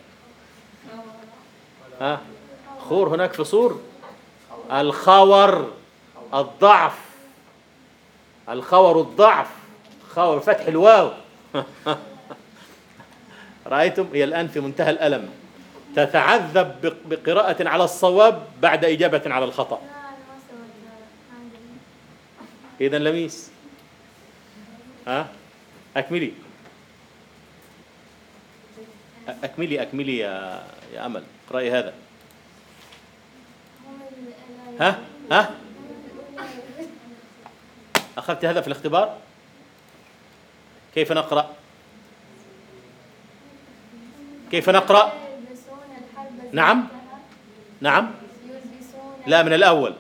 ها خور هناك في صور. الخور الضعف، الخور الضعف، خور فتح الواو. رأيتم؟ هي الآن في منتهى الألم، تتعذب بقراءة على الصواب بعد إجابة على الخطأ. إذن لميس، ها أكملي أكملي أكملي يا أمل، اقرأي هذا. ها أخذت هذا في الاختبار؟ كيف نقرأ؟ كيف نقرأ؟ نعم نعم، لا من الأول.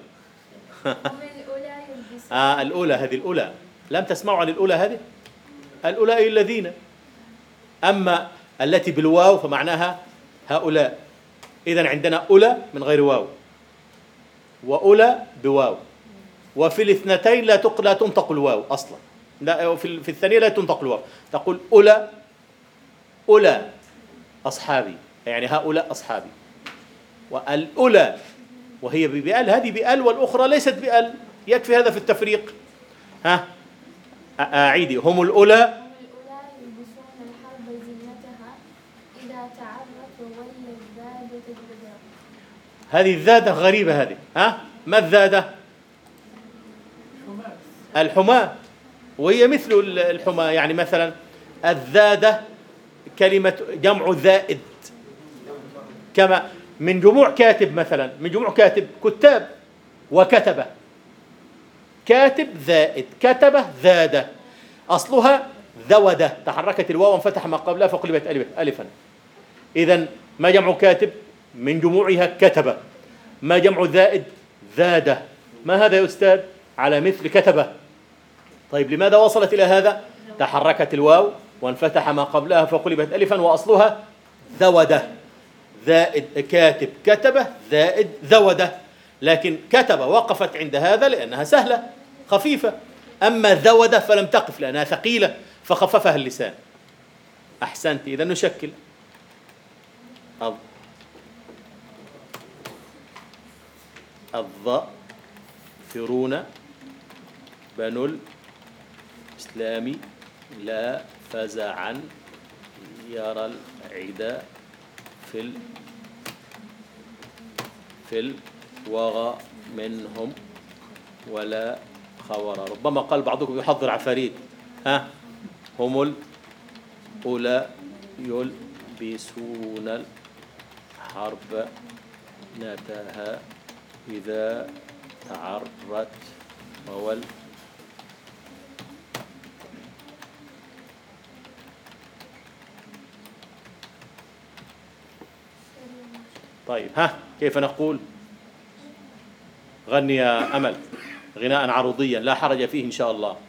الأولى، هذه الأولى. لم تسمعوا عن الأولى هذه؟ الأولى أي الذين. أما التي بالواو فمعناها هؤلاء. إذن عندنا أولى من غير واو، وأولى بواو، وفي الاثنتين لا تنطق الواو أصلا. لا، في الثانية لا تنطق الواو، تقول أولى أولى أصحابي، يعني هؤلاء أصحابي. والأولى وهي بأل، هذه بأل والأخرى ليست بأل، يكفي هذا في التفريق. ها أعيدي. هم الأولى يلبسون الحرب زينتها إذا تعرت وولى الزادة البدر. هذه الذادة غريبة هذه. ها ما الذادة؟ الحماة، وهي مثل الحماة. يعني مثلا الذادة كلمة جمع ذائد، كما من جموع كاتب مثلا، من جموع كاتب كتاب وكتبة، كاتب ذائد، كتبة ذادة. أصلها ذودة، تحركت الواو وانفتح ما قبلها فقلبت ألفا. إذن ما جمع كاتب؟ من جموعها كتبة. ما جمع ذائد؟ ذادة. ما هذا يا أستاذ؟ على مثل كتبة. طيب لماذا وصلت إلى هذا؟ تحركت الواو وانفتح ما قبلها فقلبت ألفا، وأصلها ذودة. ذائد كاتب كتبة ذائد ذودة. لكن كتبة وقفت عند هذا لأنها سهلة خفيفة، أما ذودة فلم تقف لأنها ثقيلة فخففها اللسان. أحسنت. إذا نشكل الظافرون بنو الإسلام لا فزعا يرى العدا في الوغى منهم ولا خور. ربما قال بعضكم يحضر عفاريت. ها هم الأولى يلبسون الحرب نتها إذا تعرت وول. طيب ها كيف نقول؟ غني يا أمل غناء عروضيا لا حرج فيه إن شاء الله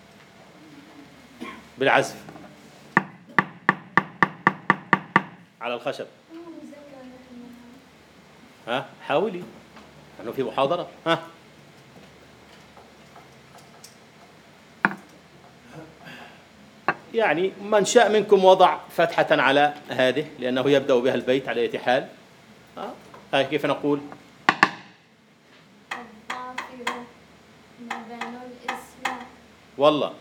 بالعزف على الخشب. ها حاولي نحن في محاضرة. ها يعني من شاء منكم وضع فتحة على هذه لأنه يبدأ بها البيت على أي حال. هاي كيف نقول؟ الظافر نبن الإسلام. والله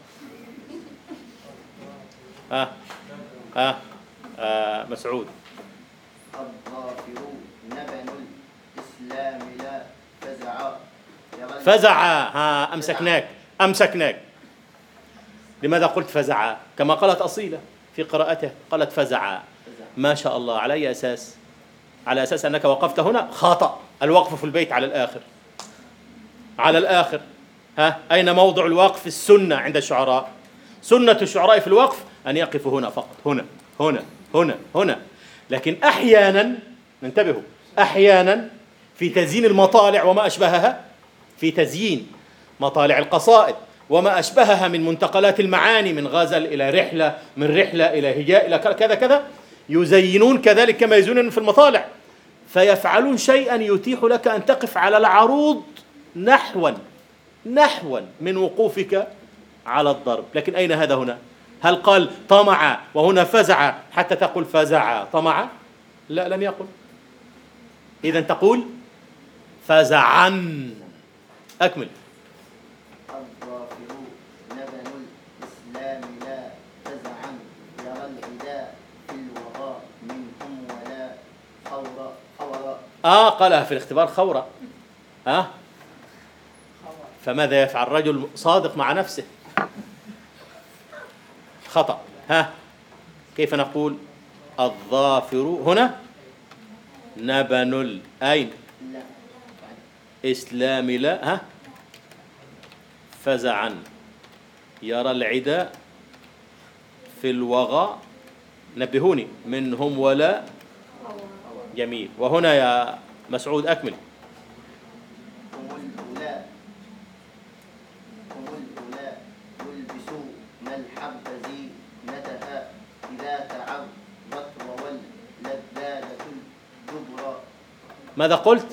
مسعود. الظافر نبن الإسلام لا فزع. فزع. أمسكناك. لماذا قلت فزع؟ كما قالت أصيلة في قراءته قالت فزع. ما شاء الله. على أي أساس؟ على أساس أنك وقفت هنا خطأ. الوقف في البيت على الآخر. أين موضع الوقف؟ السنة عند الشعراء. سنة الشعراء في الوقف أن يقفوا هنا فقط. هنا. لكن أحيانا انتبهوا أحيانا في تزيين المطالع وما أشبهها في تزيين مطالع القصائد وما أشبهها من منتقلات المعاني من غزل إلى رحلة من رحلة إلى هجاء إلى كذا يزينون كذلك كما يزينون في المطالع فيفعلون شيئا يتيح لك أن تقف على العروض نحوا من وقوفك على الضرب. لكن أين هذا هنا؟ هل قال طمع وهنا فزع حتى تقول فزع طمع؟ لا لم يقل. إذن تقول فزعا. أكمل. الظافر نبن الإسلام لا فزعا يرى العداء في الوغى منهم ولا خورا. قالها في الاختبار خورة. فماذا يفعل رجل صادق مع نفسه؟ خطأ. كيف نقول؟ الظافر هنا نبن أين؟ إسلام لا فزعا يرى العداء في الوغى نبهوني منهم ولا. جميل. وهنا يا مسعود أكمل. هم الأولى يلبسون الحرب زينتها إذا تعرت وولت الدبر. ماذا قلت؟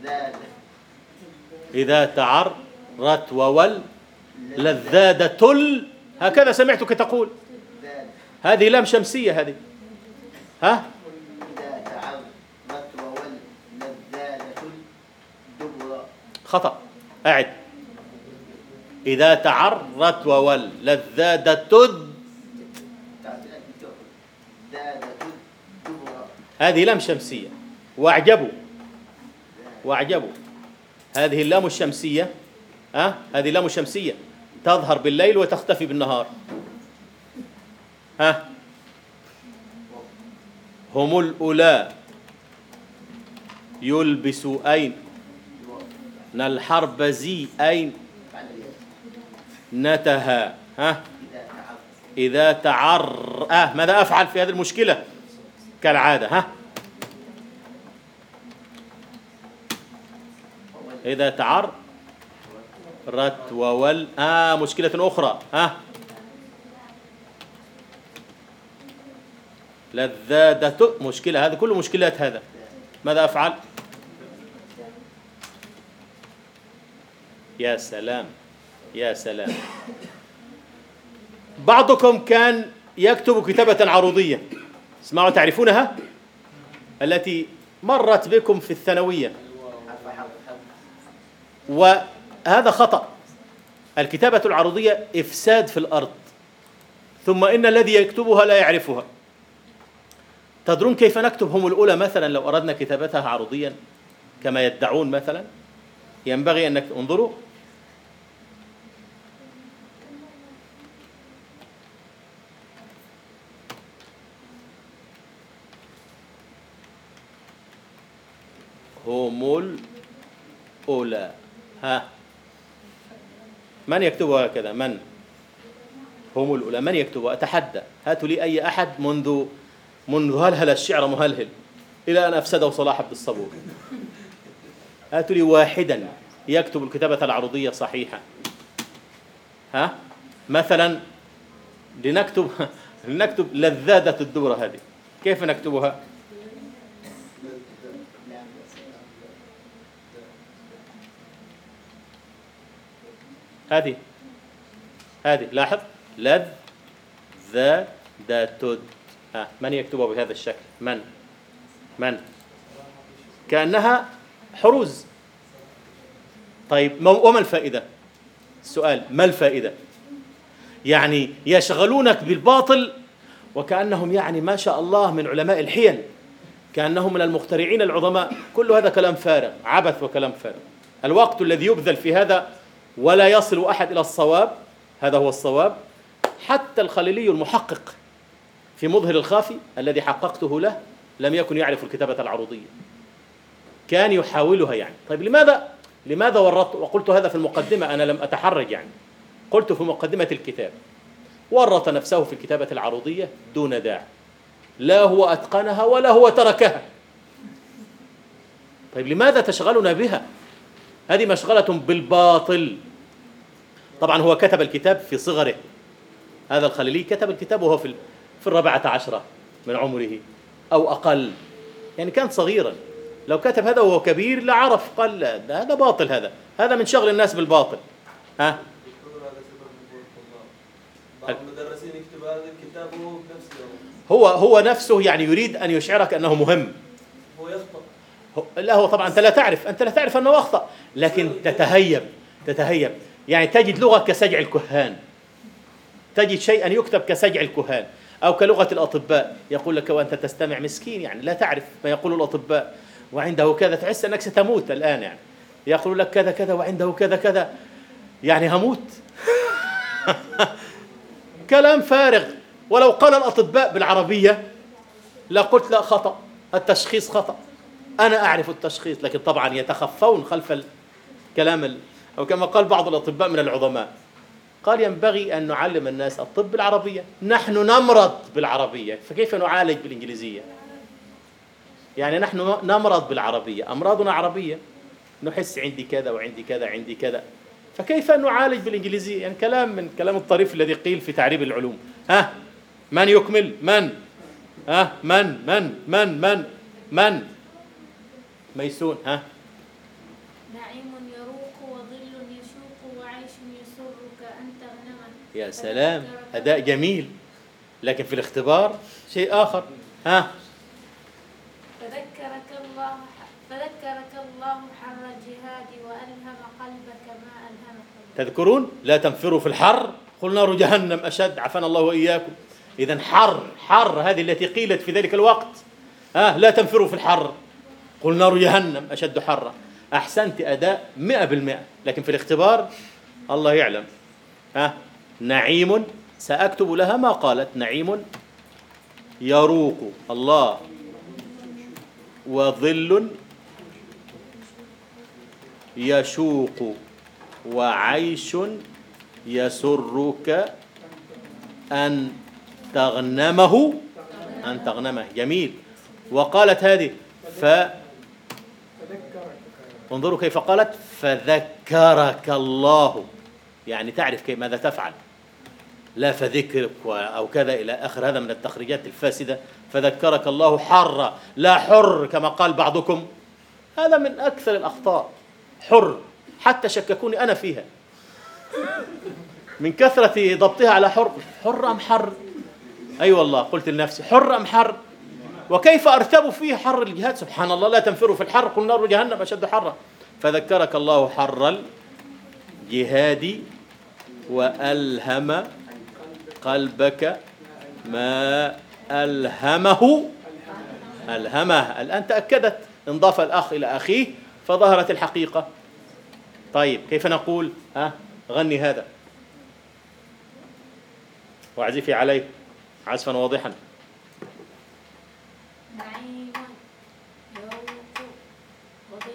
إذا تعرت وول لذادة هكذا سمعتك تقول. هذه لام شمسية هذه. إذا تعرت وول لذادة الدبر. خطأ. أعد. إذا تعرت وول لذادة هذه لام شمسية. واعجبوا هذه اللام الشمسية هذه اللام الشمسية تظهر بالليل وتختفي بالنهار. هم الأولى يلبس أين؟ الحرب زي أين؟ نتها. إذا ماذا أفعل في هذه المشكلة؟ كالعادة إذا تعرت وول. مشكلة أخرى. لذادة مشكلة. هذه كل مشكلات هذا. ماذا أفعل؟ يا سلام. بعضكم كان يكتب كتابة عروضية اسمعوا تعرفونها التي مرت بكم في الثانوية وهذا خطأ. الكتابة العروضية إفساد في الأرض ثم إن الذي يكتبها لا يعرفها. تدرون كيف نكتب هم الأولى مثلا لو أردنا كتابتها عروضيا كما يدعون مثلا؟ ينبغي أن انظروا هم الأولى. ها، من يكتبها هكذا؟ من هم الأولى؟ من يكتبها؟ أتحدى، هاتوا لي أي أحد منذ هلهل الشعر مهلهل إلى أن أفسده صلاح عبد الصبور. هاتوا لي واحدا يكتب الكتابة العرضية صحيحة. ها، مثلا لنكتب لذاذة الدورة هذه، كيف نكتبها؟ هذه لاحظ، لذاذة. من يكتبها بهذا الشكل؟ من كأنها حروز. طيب، وما الفائدة؟ السؤال، ما الفائدة؟ يعني يشغلونك بالباطل وكأنهم يعني ما شاء الله من علماء الحيل، كأنهم من المخترعين العظماء. كل هذا كلام فارغ، عبث وكلام فارغ. الوقت الذي يبذل في هذا ولا يصل أحد إلى الصواب، هذا هو الصواب. حتى الخليلي المحقق في مظهر الخافي الذي حققته له لم يكن يعرف الكتابة العروضية، كان يحاولها يعني. طيب، لماذا ورطت؟ وقلت هذا في المقدمة، أنا لم أتحرج يعني، قلت في مقدمة الكتاب: ورط نفسه في الكتابة العروضية دون داعي، لا هو أتقنها ولا هو تركها. طيب، لماذا تشغلنا بها؟ هذه مشغلة بالباطل. طبعا هو كتب الكتاب في صغره، هذا الخليلي كتب الكتاب وهو في 14 من عمره أو أقل، يعني كان صغيرا. لو كتب هذا وهو كبير لعرف، قال لا، هذا باطل، هذا من شغل الناس بالباطل. ها، بعض المدرسين يكتب هذا الكتاب وهو بنفسه، هو نفسه يعني يريد أن يشعرك أنه مهم. هو يخطأ. لا، هو طبعا أنت لا تعرف أنه أخطأ، لكن تتهيب. يعني تجد لغة كسجع الكهان، تجد شيئا يكتب كسجع الكهان، أو كلغة الأطباء، يقول لك وأنت تستمع مسكين، يعني لا تعرف ما يقول الأطباء، وعنده كذا، تحس أنك ستموت الآن، يعني يقول لك كذا كذا وعنده كذا كذا، يعني هموت. كلام فارغ. ولو قال الأطباء بالعربية لقلت لا، خطأ، التشخيص خطأ، أنا أعرف التشخيص، لكن طبعا يتخفون خلف الكلام أو كما قال بعض الأطباء من العظماء، قال ينبغي أن نعلم الناس الطب بالعربية، نحن نمرض بالعربية، فكيف نعالج بالإنجليزية؟ يعني نحن نمرض بالعربية، أمراضنا عربية، نحس عندي كذا وعندي كذا عندي كذا، فكيف نعالج بالإنجليزية؟ يعني كلام من كلام الطريف الذي قيل في تعريب العلوم. ها، من يكمل؟ من ميسون؟ ها، نعيم يروق وظل يشوق وعيش يسرك أن تغنمه. يا سلام، أداء جميل، لكن في الاختبار شيء آخر. ها، فذكرك الله حر الجهاد وألهم قلبك ما ألهمك. تذكرون لا تنفروا في الحر، قل نار جهنم أشد، عافانا الله وإياكم. إذن حر هذه التي قيلت في ذلك الوقت، لا تنفروا في الحر، قل نار جهنم أشد حرا. أحسنت، أداء 100%، لكن في الاختبار الله يعلم. نعيم، سأكتب لها ما قالت: نعيم يروق الله، وظل يشوق، وعيش يسرك أن تغنمه. جميل. وقالت هذه انظروا كيف قالت: فذكرك الله، يعني تعرف كيف ماذا تفعل، لا فذكرك أو كذا إلى آخر. هذا من التخريجات الفاسدة. فذكرك الله حر، لا حر كما قال بعضكم. هذا من أكثر الأخطاء، حر، حتى شككوني أنا فيها من كثرة ضبطها على حر أم حر. أي والله قلت لنفسي حر أم حر، وكيف أرتب فيه حر الجهاد. سبحان الله، لا تنفروا في الحر، قل نار جهنم أشد حرا. فذكرك الله حر الجهاد وألهم قلبك ما ألهمه. الآن تأكدت، انضاف الأخ إلى أخيه فظهرت الحقيقة. طيب، كيف نقول؟ غني هذا واعزفي عليه عزفا واضحا. نعيم يروق وظل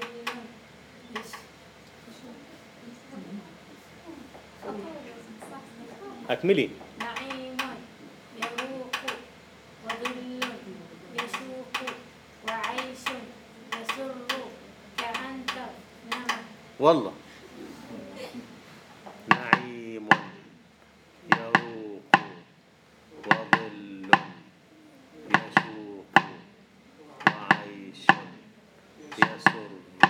أكملي. نعيم يروق وظل يشوق وعيش يسر كأنت نمى. والله نعيم يروق وظل يشوق وعيش يسر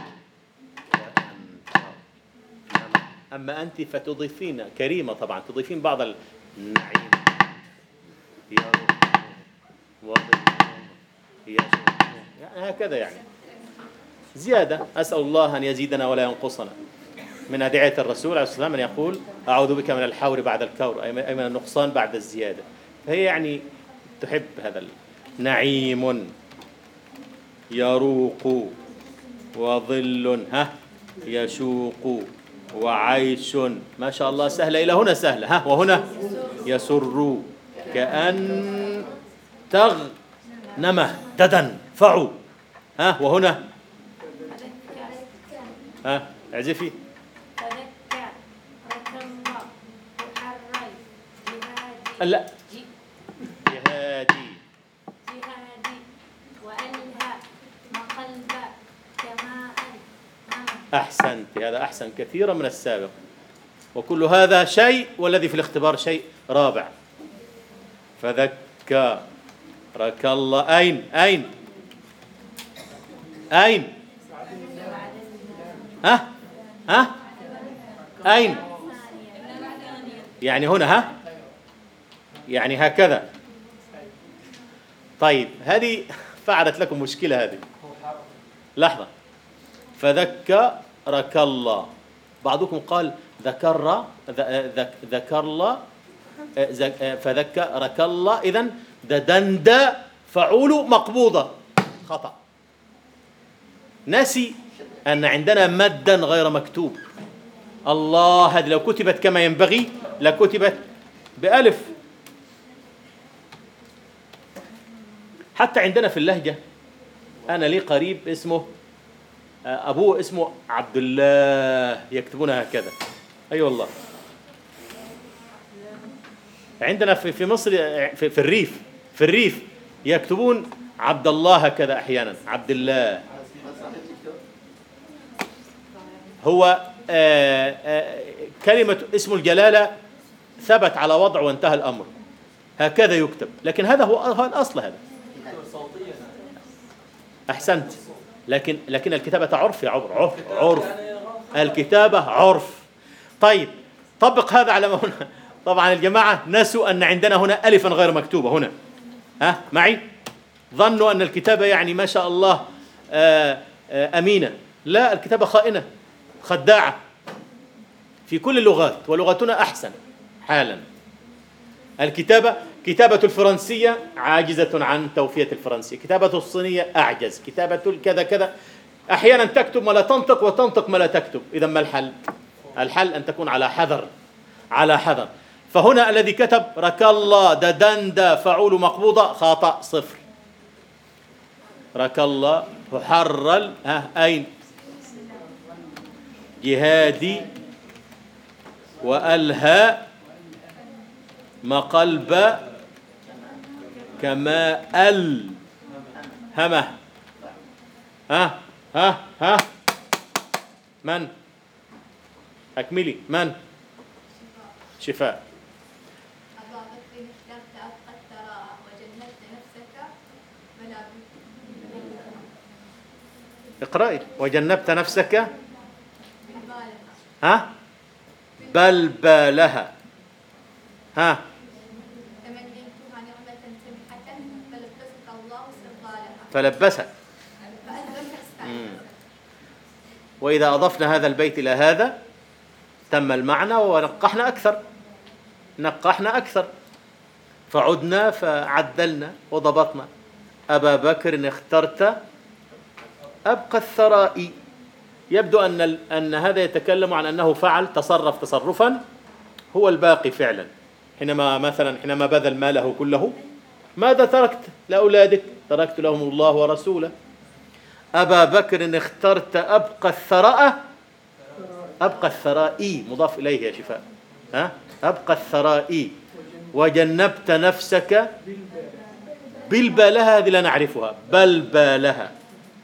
كأنت نمى. أما أنت فتضيفين كريمة طبعا، تضيفين بعض النعيم يروق وظل يشوق، يعني هكذا يعني زيادة. أسأل الله أن يزيدنا ولا ينقصنا. من أدعية الرسول عليه الصلاة والسلام أن يقول أعوذ بك من الحور بعد الكور، أي من النقصان بعد الزيادة. فهي يعني تحب هذا نعيم يروق وظل يشوق وعيش. ما شاء الله سهلة، إلى هنا سهلة. وهنا يسر كأن تغنمه ددا فعوا. وهنا اعزفي. تذكر ركب وحري لا جهادي وألهى مقلب كماء نمى. أحسنت، هذا أحسن كثيرا من السابق. وكل هذا شيء، والذي في الاختبار شيء رابع. فذكرك الله. أين أين يعني هنا يعني هكذا. طيب هذه فعلت لكم مشكلة هذه. لحظة. فذكرك الله، بعضكم قال ذكر الله، فذكرك الله، إذن دند فعول مقبوضة، خطأ. نسي أن عندنا مدا غير مكتوب. الله هذه لو كتبت كما ينبغي لكتبت بألف. حتى عندنا في اللهجة، أنا لي قريب اسمه أبوه اسمه عبد الله، يكتبونها هكذا. أي والله. عندنا في مصر في الريف يكتبون عبد الله هكذا أحيانا، عبد الله. هو كلمة اسم الجلالة ثبت على وضع وانتهى الأمر، هكذا يكتب. لكن هذا هو الأصل. هذا أحسنت. لكن الكتابة عرف يا عرف الكتابة عرف. طيب طبق هذا على ما هنا. طبعا الجماعة نسوا أن عندنا هنا ألفا غير مكتوبة هنا. معي؟ ظنوا أن الكتابة يعني ما شاء الله أمينة. لا، الكتابة خائنة خداعة في كل اللغات، ولغتنا أحسن حالا. كتابة الفرنسية عاجزة عن توفية الفرنسية، كتابة الصينية أعجز، كتابة كذا كذا. أحيانا تكتب ما لا تنطق وتنطق ما لا تكتب. إذا ما الحل؟ الحل أن تكون على حذر. فهنا الذي كتب رك الله ددند فعول مقبوضة خطأ، صفر. رك الله حرل أين؟ جهادي وألهى مقلب كما همه. من؟ أكملي. من؟ شفاء. اقرأي. وجنبت نفسك بلبلها. فلبسك. وإذا أضفنا هذا البيت إلى هذا تم المعنى، ونقحنا أكثر. فعدنا فعدلنا وضبطنا. أبا بكر اخترت أبقى الثراء. يبدو أن هذا يتكلم عن أنه فعل تصرف تصرفا هو الباقي فعلا. حينما بذل ماله كله، ماذا تركت لأولادك؟ تركت لهم الله ورسوله. أبا بكر اخترت أبقى الثراء، أبقى الثراء مضاف إليه يا شفاء. ها أبقى الثراء وجنبت نفسك بالبالها، هذه لا نعرفها، بل بالها.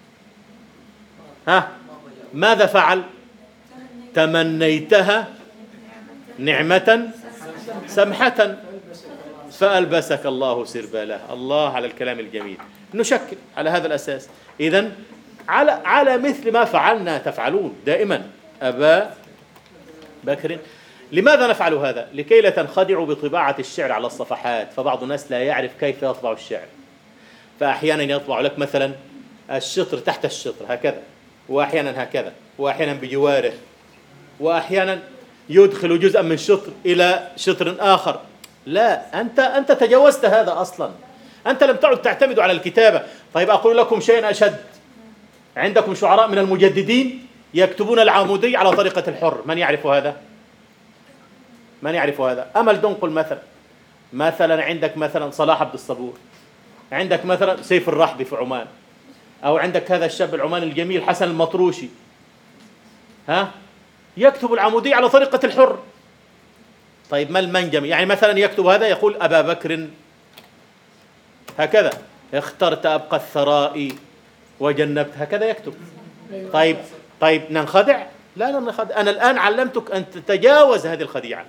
ها ماذا فعل؟ تمنيتها نعمة سمحة فألبسك الله سربالها. الله على الكلام الجميل. نشكل على هذا الأساس. إذن على مثل ما فعلنا تفعلون دائما أبا بكر. لماذا نفعل هذا؟ لكي لا تنخدعوا بطباعة الشعر على الصفحات، فبعض الناس لا يعرف كيف يطبع الشعر، فأحيانا يطبع لك مثلا الشطر تحت الشطر هكذا، وأحيانا هكذا، وأحيانا بجواره، وأحيانا يدخل جزءا من شطر إلى شطر آخر. لا، أنت تجاوزت هذا أصلا، أنت لم تعد تعتمد على الكتابة. طيب أقول لكم شيئا أشد، عندكم شعراء من المجددين يكتبون العامودي على طريقة الحر. من يعرف هذا؟ من يعرف هذا؟ أمل دنقل مثلا عندك مثلا صلاح عبد الصبور، عندك مثلا سيف الرحبي في عمان، أو عندك هذا الشاب العماني الجميل حسن المطروشي، ها يكتب العمودي على طريقة الحر. طيب ما المنجم؟ يعني مثلا يكتب هذا يقول أبا بكر هكذا، اخترت أبقى الثراء وجنبت، هكذا يكتب. طيب ننخدع؟ لا ننخدع. أنا الآن علمتك أن تتجاوز هذه الخديعة.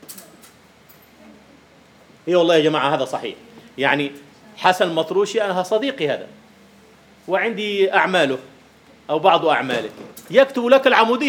إيه والله يا جماعة هذا صحيح. يعني حسن المطروشي أنا صديقي هذا، وعندي أعماله أو بعض أعماله، يكتب لك العمودي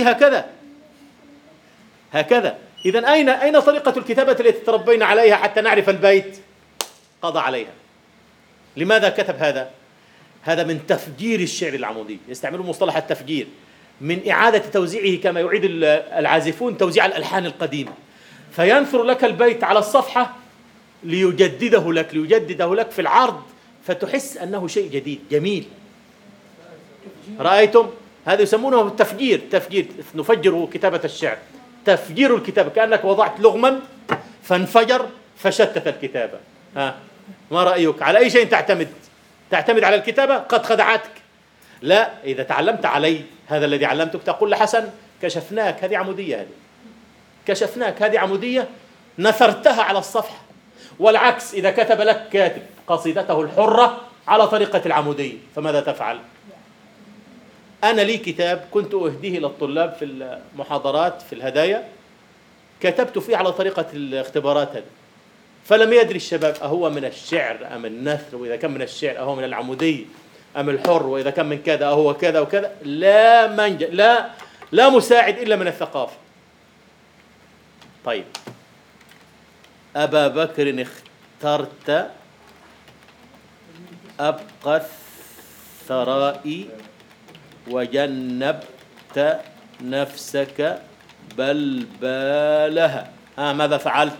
هكذا. إذن أين طريقة الكتابة التي تربينا عليها حتى نعرف البيت؟ قضى عليها. لماذا كتب هذا؟ هذا من تفجير الشعر العمودي، يستعملون مصطلح التفجير، من إعادة توزيعه كما يعيد العازفون توزيع الألحان القديمة، فينثر لك البيت على الصفحة ليجدده لك في العرض، فتحس أنه شيء جديد جميل. رأيتم؟ هذا يسمونه التفجير. نفجر كتابة الشعر، تفجير الكتابة، كأنك وضعت لغما فانفجر فشتت الكتابة. ما رأيك؟ على أي شيء تعتمد على الكتابة؟ قد خدعتك. لا، إذا تعلمت علي هذا الذي علمتك تقول لحسن كشفناك، هذه عمودية، كشفناك هذه عمودية نثرتها على الصفحة. والعكس، إذا كتب لك كاتب قصيدته الحرة على طريقة العمودية فماذا تفعل؟ أنا لي كتاب كنت أهديه للطلاب في المحاضرات في الهدايا، كتبت فيه على طريقة الاختبارات هذه، فلم يدري الشباب أهو من الشعر أم النثر، وإذا كان من الشعر أهو من العمودي أم الحر، وإذا كان من كذا أهو كذا وكذا. لا منجا، لا مساعد إلا من الثقافة. طيب أبا بكر اخترت أبقى الثراء وجنبت نفسك بلبالها. ماذا فعلت؟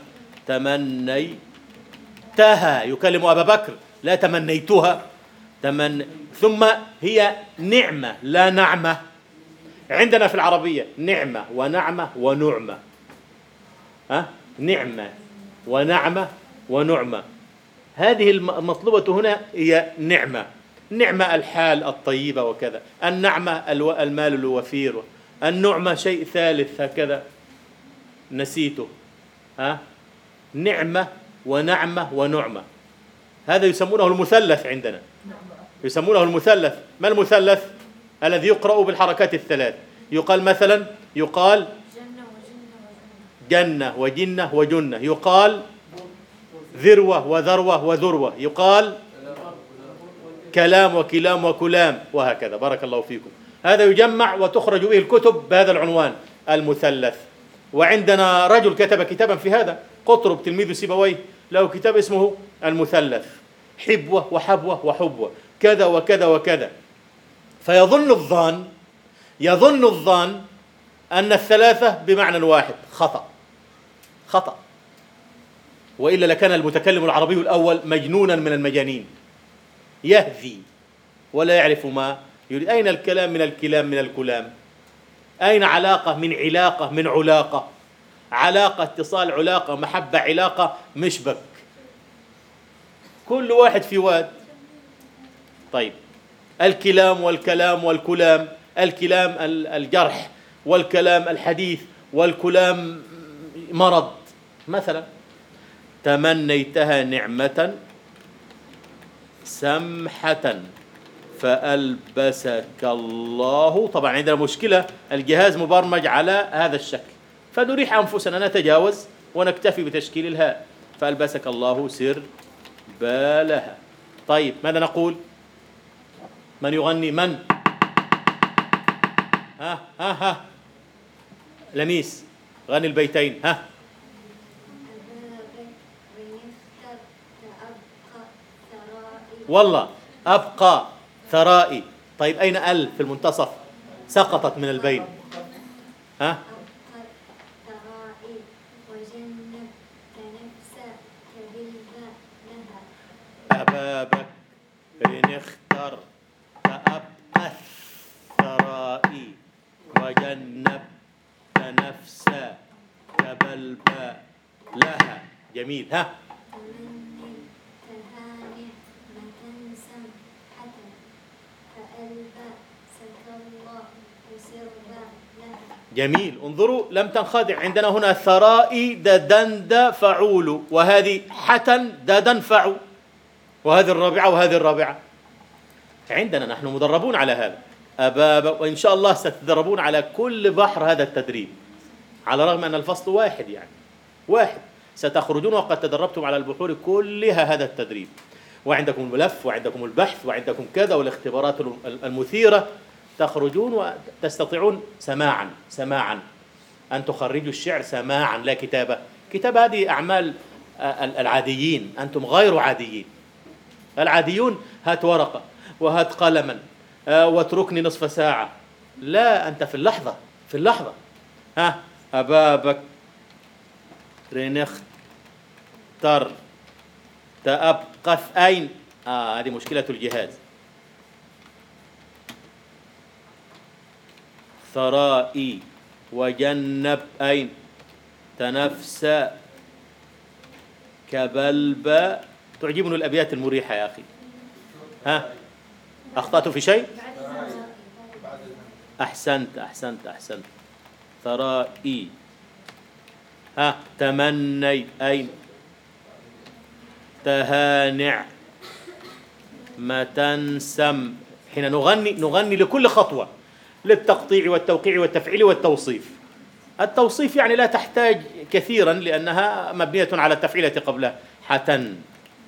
تمنيتها. يكلم أبا بكر، لا تمنيتها، ثم هي نعمة لا نعمة. عندنا في العربية نعمة ونعمة ونعمة، نعمة ونعمة ونعمة. هذه المطلوبة هنا هي نعمة الحال الطيبة وكذا، النعمة المال الوفير، النعمة شيء ثالث هكذا نسيته. نعمة ونعمة ونعمة، هذا يسمونه المثلث عندنا، يسمونه المثلث. ما المثلث؟ الذي يقرأ بالحركات الثلاث. يقال مثلا جنة وجنة وجنة، يقال ذروة وذروة وذروة، يقال كلام وكلام وكلام، وهكذا. بارك الله فيكم. هذا يجمع وتخرج به الكتب بهذا العنوان المثلث. وعندنا رجل كتب كتابا في هذا، قطرب تلميذ سيبويه، له كتاب اسمه المثلث، حبوة وحبوة وحبوة، كذا وكذا وكذا. فيظن الظان أن الثلاثة بمعنى واحد. خطأ. وإلا لكان المتكلم العربي الأول مجنونا من المجانين، يهذي ولا يعرف ما يريد. أين الكلام من الكلام من الكلام؟ أين علاقة من علاقة من علاقة؟ علاقة اتصال، علاقة محبة، علاقة مشبك، كل واحد في واد. طيب الكلام والكلام والكلام، الكلام الجرح، والكلام الحديث، والكلام مرض، مثلا تمنيتها نعمة سمحة فألبسك الله. طبعا عندنا مشكلة، الجهاز مبرمج على هذا الشكل، فنريح أنفسنا نتجاوز ونكتفي بتشكيل الهاء. فألبسك الله سربالها. طيب ماذا نقول؟ من يغني؟ من؟ ها لميس غني البيتين. ها والله أبقى ثرائي. طيب أين ال في المنتصف؟ سقطت من البين. ها أبابك إن اختر تأبقى الثرائي وجنبت نفسا كبلبا لها. جميل. ها جميل. انظروا لم تنخدع. عندنا هنا ثرائي ددند فعول، وهذه حتن ددن فعول، وهذه الرابعة وهذه الرابعة. عندنا نحن مدربون على هذا أباب، وإن شاء الله ستتدربون على كل بحر هذا التدريب، على الرغم أن الفصل واحد، يعني واحد. ستخرجون وقد تدربتم على البحور كلها هذا التدريب، وعندكم الملف وعندكم البحث وعندكم كذا والاختبارات المثيرة. تخرجون وتستطيعون سماعا أن تخرجوا الشعر سماعا لا كتابة. كتابة هذه أعمال العاديين، أنتم غير عاديين. العاديون هات ورقة وهات قلما واتركني نصف ساعة. لا، أنت في اللحظة. ها أبابك رنختر تأبقف أين. هذه مشكلة الجهاز. ثرائي وجنب أين تنفس كبلبا. تعجبني الأبيات المريحة يا أخي. ها أخطأت في شيء؟ أحسنت. ثرائي. ها تمني أين تهانع متنسم. حين نغني لكل خطوة، للتقطيع والتوقيع والتفعيل والتوصيف. التوصيف يعني لا تحتاج كثيرا لأنها مبنية على التفعيلة قبلها. حتن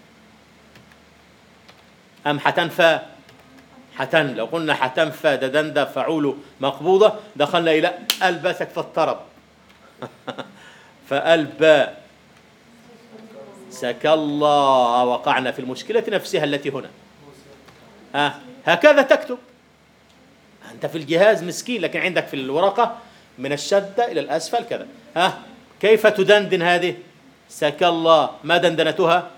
أم حتنفى. حتن، لو قلنا حتنفى ددند فعول مقبوضة دخلنا إلى ألبسك فاضطرب. فألبى سك الله وقعنا في المشكلة نفسها التي هنا. هكذا تكتب أنت في الجهاز مسكين، لكن عندك في الورقة من الشدة إلى الأسفل كذا. كيف تدندن هذه؟ سك الله. ما دندنتها؟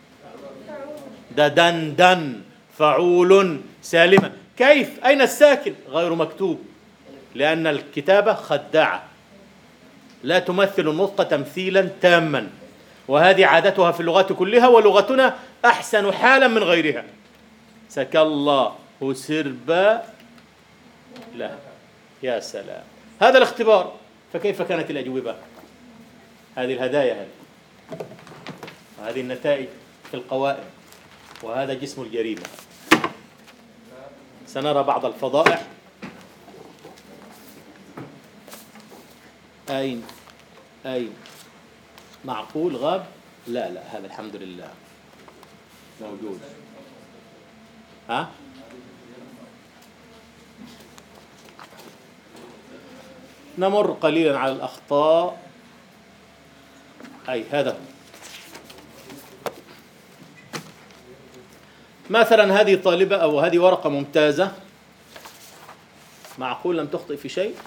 ددندن فعول سالمة. كيف؟ أين الساكن؟ غير مكتوب، لأن الكتابة خداعة لا تمثل النطق تمثيلا تاما، وهذه عادتها في اللغات كلها، ولغتنا أحسن حالا من غيرها. سك الله سربا لا. يا سلام، هذا الاختبار. فكيف كانت الأجوبة؟ هذه الهدايا، هذه النتائج في القوائم، وهذا جسم الجريمة. سنرى بعض الفضائح. أين معقول غاب؟ لا هذا الحمد لله موجود. نمر قليلا على الأخطاء. هذا هو. مثلا هذه طالبة أو هذه ورقة ممتازة، معقول لم تخطئ في شيء؟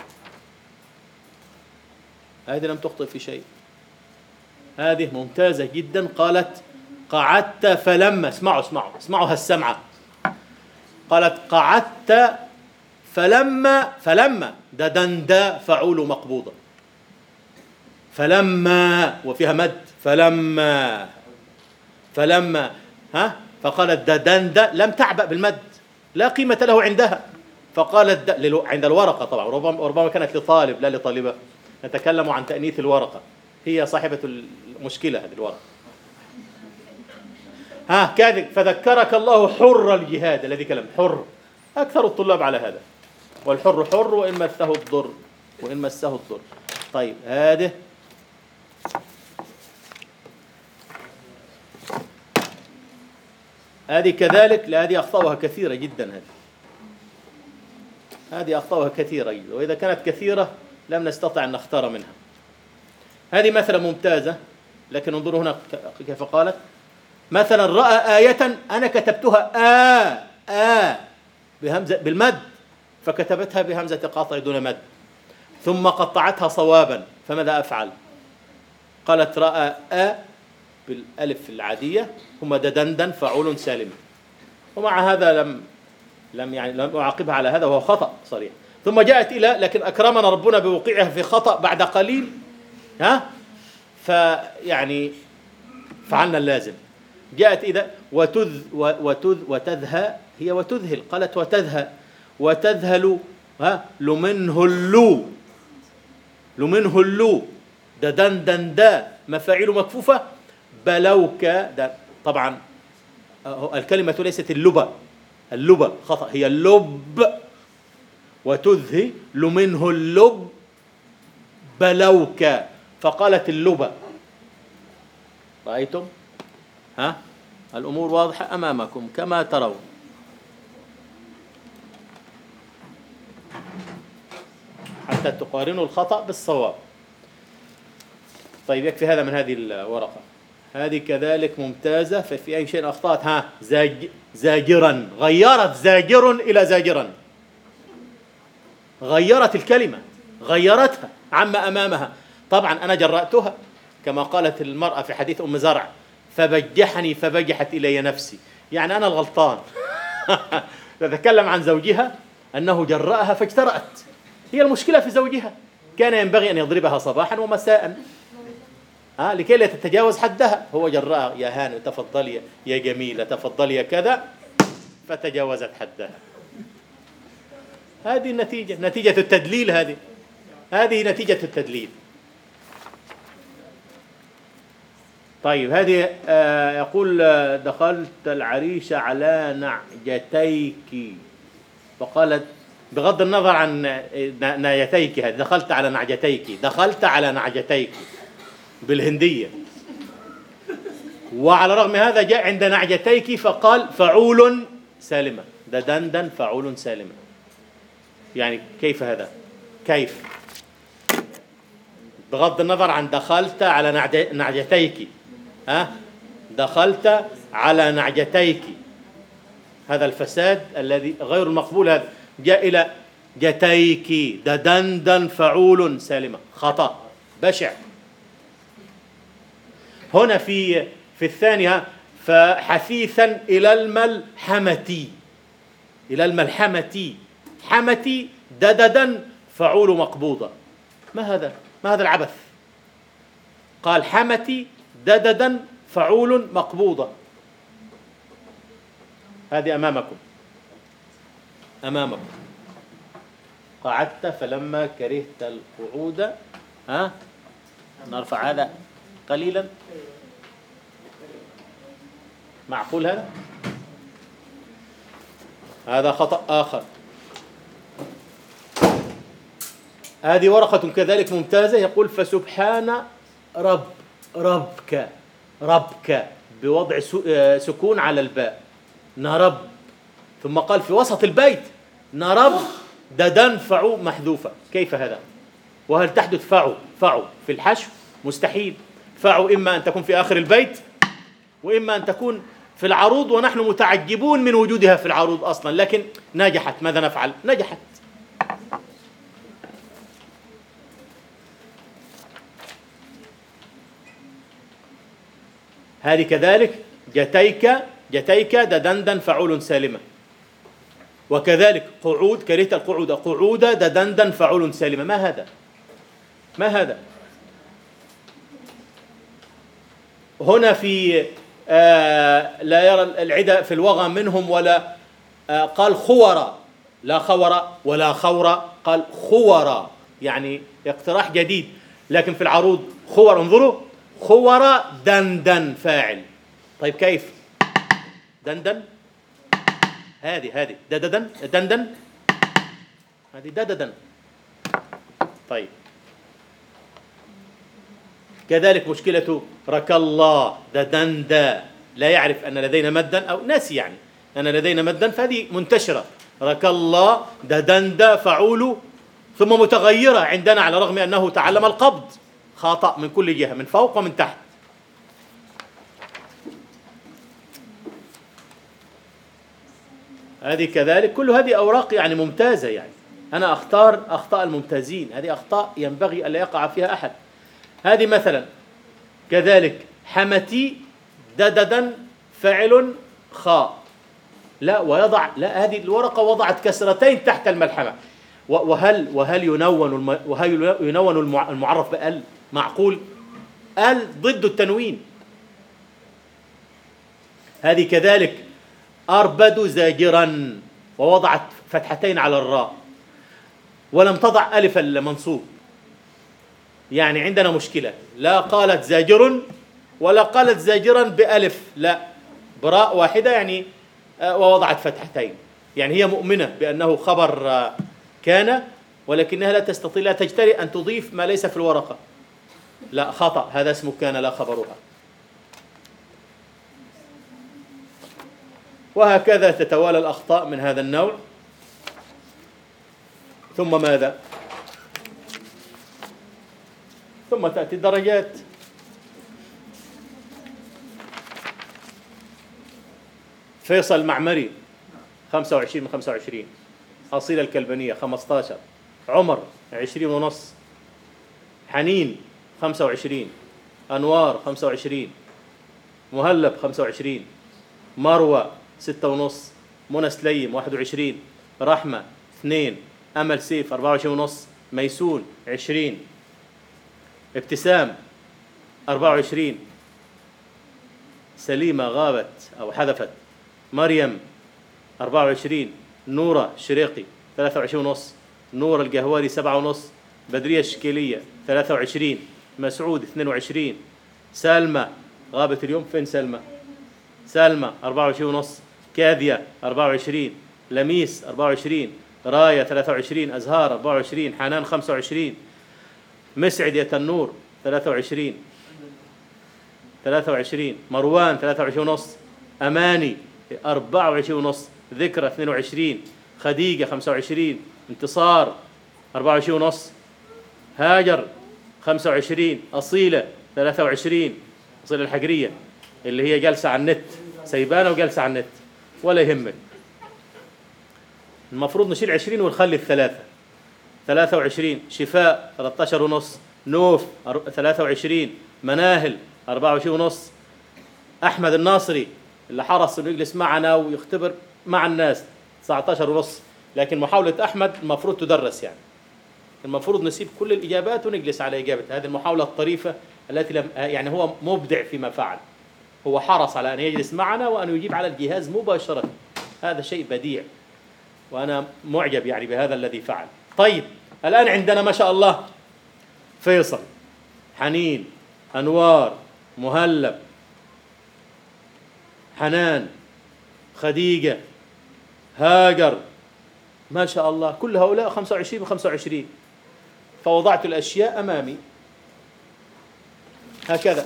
هذه لم تخطئ في شيء، هذه ممتازة جدا. قالت قعدت فلما. اسمعوا هالسمعة. قالت قعدت فلما ددندا فعول مقبوضة. فلما وفيها مد. فلما فقالت ددندا، لم تعبأ بالمد، لا قيمة له عندها. فقالت عند الورقة طبعا، ربما كانت لطالب لا لطالبة. نتكلم عن تأنيث الورقة. هي صاحبة مشكلة هذه الورقة. كاذب. فذكرك الله حر الجهاد، الذي كلام حر. أكثر الطلاب على هذا. والحر حر وإن مسه الضر، وإن مسه الضر. طيب هذه كذلك. لا، هذه أخطاؤها كثيرة جدا. هذه أخطاؤها كثيرة جدا، وإذا كانت كثيرة لم نستطع أن نختار منها. هذه مثلا ممتازة، لكن انظروا هنا كيف قالت. مثلا رأى آية أنا كتبتها بهمزة بالمد، فكتبتها بهمزة قاطع دون مد، ثم قطعتها صوابا، فماذا أفعل؟ قالت رأى بالألف العادية، ثم دندن فعول سالم، ومع هذا لم أعاقبها على هذا، وهو خطأ صريح. ثم جاءت إلى لكن أكرمنا ربنا بوقوعها في خطأ بعد قليل، فيعني فعلنا اللازم. جاءت إذا وتذهى، هي وتذهل، قالت وتذهى وتذهل، لمنه اللو دندن مفاعيل مكفوفة، بلوك طبعا الكلمة ليست اللبة خطأ، هي اللب. وتذهي لمنه اللب بلوك، فقالت اللبة. رأيتم؟ الأمور واضحة أمامكم كما ترون. حتى تقارنوا الخطأ بالصواب. طيب يكفي هذا من هذه الورقة. هذه كذلك ممتازة. ففي أي شيء أخطأت؟ زاجرا، غيرت زاجر إلى زاجرا، غيرت الكلمة، غيرتها عما أمامها. طبعا أنا جرأتها كما قالت المرأة في حديث أم زرع، فبجحني فبجحت إلي نفسي، يعني أنا الغلطان. تتكلم عن زوجها أنه جرأها فاجترأت. هي المشكلة في زوجها، كان ينبغي أن يضربها صباحا ومساء لكي لا تتجاوز حدها. هو جرأها، يا هانئ تفضلي، يا جميلة تفضلي، يا كذا، فتجاوزت حدها. هذه النتيجة، نتيجة التدليل. هذه نتيجة التدليل. طيب هذه يقول دخلت العريش على نعجتيك، فقالت بغض النظر عن نعجتيك، هذه دخلت على نعجتيك بالهندية، وعلى رغم هذا جاء عند نعجتيك فقال فعول سالمة، دندن فعول سالمة. يعني كيف هذا؟ كيف بغض النظر عن دخلت على نعجتيك، دخلت على نعجتيك، هذا الفساد الذي غير المقبول. هذا جاء إلى جتيك، دندن فعول سالمة، خطأ بشع. هنا في الثانية فحثيثا إلى الملحمة، حمتي دددا فعول مقبوضة. ما هذا العبث؟ قال حمتي دددا فعول مقبوضة. هذه أمامكم. قعدت فلما كرهت القعود. نرفع هذا قليلا، معقول هذا خطأ آخر. هذه ورقة كذلك ممتازة. يقول فسبحان ربك بوضع سكون على الباء، نرب، ثم قال في وسط البيت نرب ددن فعو محذوفة. كيف هذا؟ وهل تحدث فعو في الحشو؟ مستحيل. فعو إما أن تكون في آخر البيت، وإما أن تكون في العروض، ونحن متعجبون من وجودها في العروض أصلا، لكن نجحت. ماذا نفعل؟ نجحت. هذه كذلك جتيك ددندن فعول سالمة. وكذلك قعود، كرهت القعود، قعود ددندن فعول سالمة. ما هذا؟ هنا في لا يرى العدى في الوغى منهم، ولا قال خورا، لا خورا ولا خورا، قال خورا، يعني اقتراح جديد. لكن في العروض خور، انظروا خور دندن فاعل. طيب كيف؟ دندن هذه دددن دندن هذه دددن. طيب كذلك مشكلة رك الله ددندا، لا يعرف أن لدينا مدا أو ناسي يعني أن لدينا مدا، فهذه منتشرة. رك الله ددندا فعول ثم متغيرة عندنا على الرغم أنه تعلم القبض. خطأ من كل جهة، من فوق ومن تحت. هذه كذلك، كل هذه أوراق يعني ممتازة. يعني أنا أختار أخطاء الممتازين، هذه أخطاء ينبغي ألا يقع فيها أحد. هذه مثلا كذلك حمتي دددا فعل خاء، لا ويضع، لا هذه الورقة وضعت كسرتين تحت الملحمة. وهل ينون المعرف بأل؟ معقول؟ أل ضد التنوين. هذه كذلك أربد زاجرا، ووضعت فتحتين على الراء ولم تضع ألف المنصوب. يعني عندنا مشكلة، لا قالت زاجر ولا قالت زاجرا بألف، لا براء واحدة يعني، ووضعت فتحتين. يعني هي مؤمنة بأنه خبر كان، ولكنها لا تستطيع، لا تجترئ أن تضيف ما ليس في الورقة. لا خطأ، هذا اسمه كان لا خبرها. وهكذا تتوالى الأخطاء من هذا النوع. ثم ماذا؟ ثم تأتي الدرجات. فيصل معمري 25 من 25. أصيلة الكلبنية 15. عمر 20 ونص. حنين 25. أنوار 25. مهلب 25. مروة 6 ونص. منى سليم 21. رحمة 2. أمل سيف 24 ونص. ميسون 20. ابتسام 24. سليمة غابت أو حذفت. مريم 24. نورة الشريقي 23 ونص. نور القهواري 7 ونص. بدرية الشكيلية 23. مسعود 22. سلمى غابت اليوم، فين سلمى؟ سلمى 24 ونص. كاذية 24. لميس 24. راية 23. أزهار 24. حنان 25. مسعد يا تنور 23. 23. مروان 23 ونص. أماني 24 ونص. ذكرى 22. خديجة 25. انتصار 24 ونص. هاجر 25. أصيلة 23. أصيلة الحجرية اللي هي جالسة على النت، سيبانة وجالسة على النت، ولا يهمك. المفروض نشيل 20 ونخلي الثلاثة. 23. شفاء 13 ونص. نوف 23. مناهل 24 ونص. أحمد الناصري اللي حرص إنه يجلس معنا ويختبر مع الناس 19 ونص، لكن محاولة أحمد المفروض تدرس. يعني المفروض نسيب كل الإجابات ونجلس على إجابة هذه المحاولة الطريفة التي لم، يعني هو مبدع فيما فعل، هو حرص على أن يجلس معنا وأن يجيب على الجهاز مباشرة. هذا شيء بديع، وأنا معجب يعني بهذا الذي فعل. طيب الآن عندنا ما شاء الله فيصل، حنين، أنوار، مهلب، حنان، خديجة، هاجر، ما شاء الله كل هؤلاء 25 و25. فوضعت الأشياء أمامي هكذا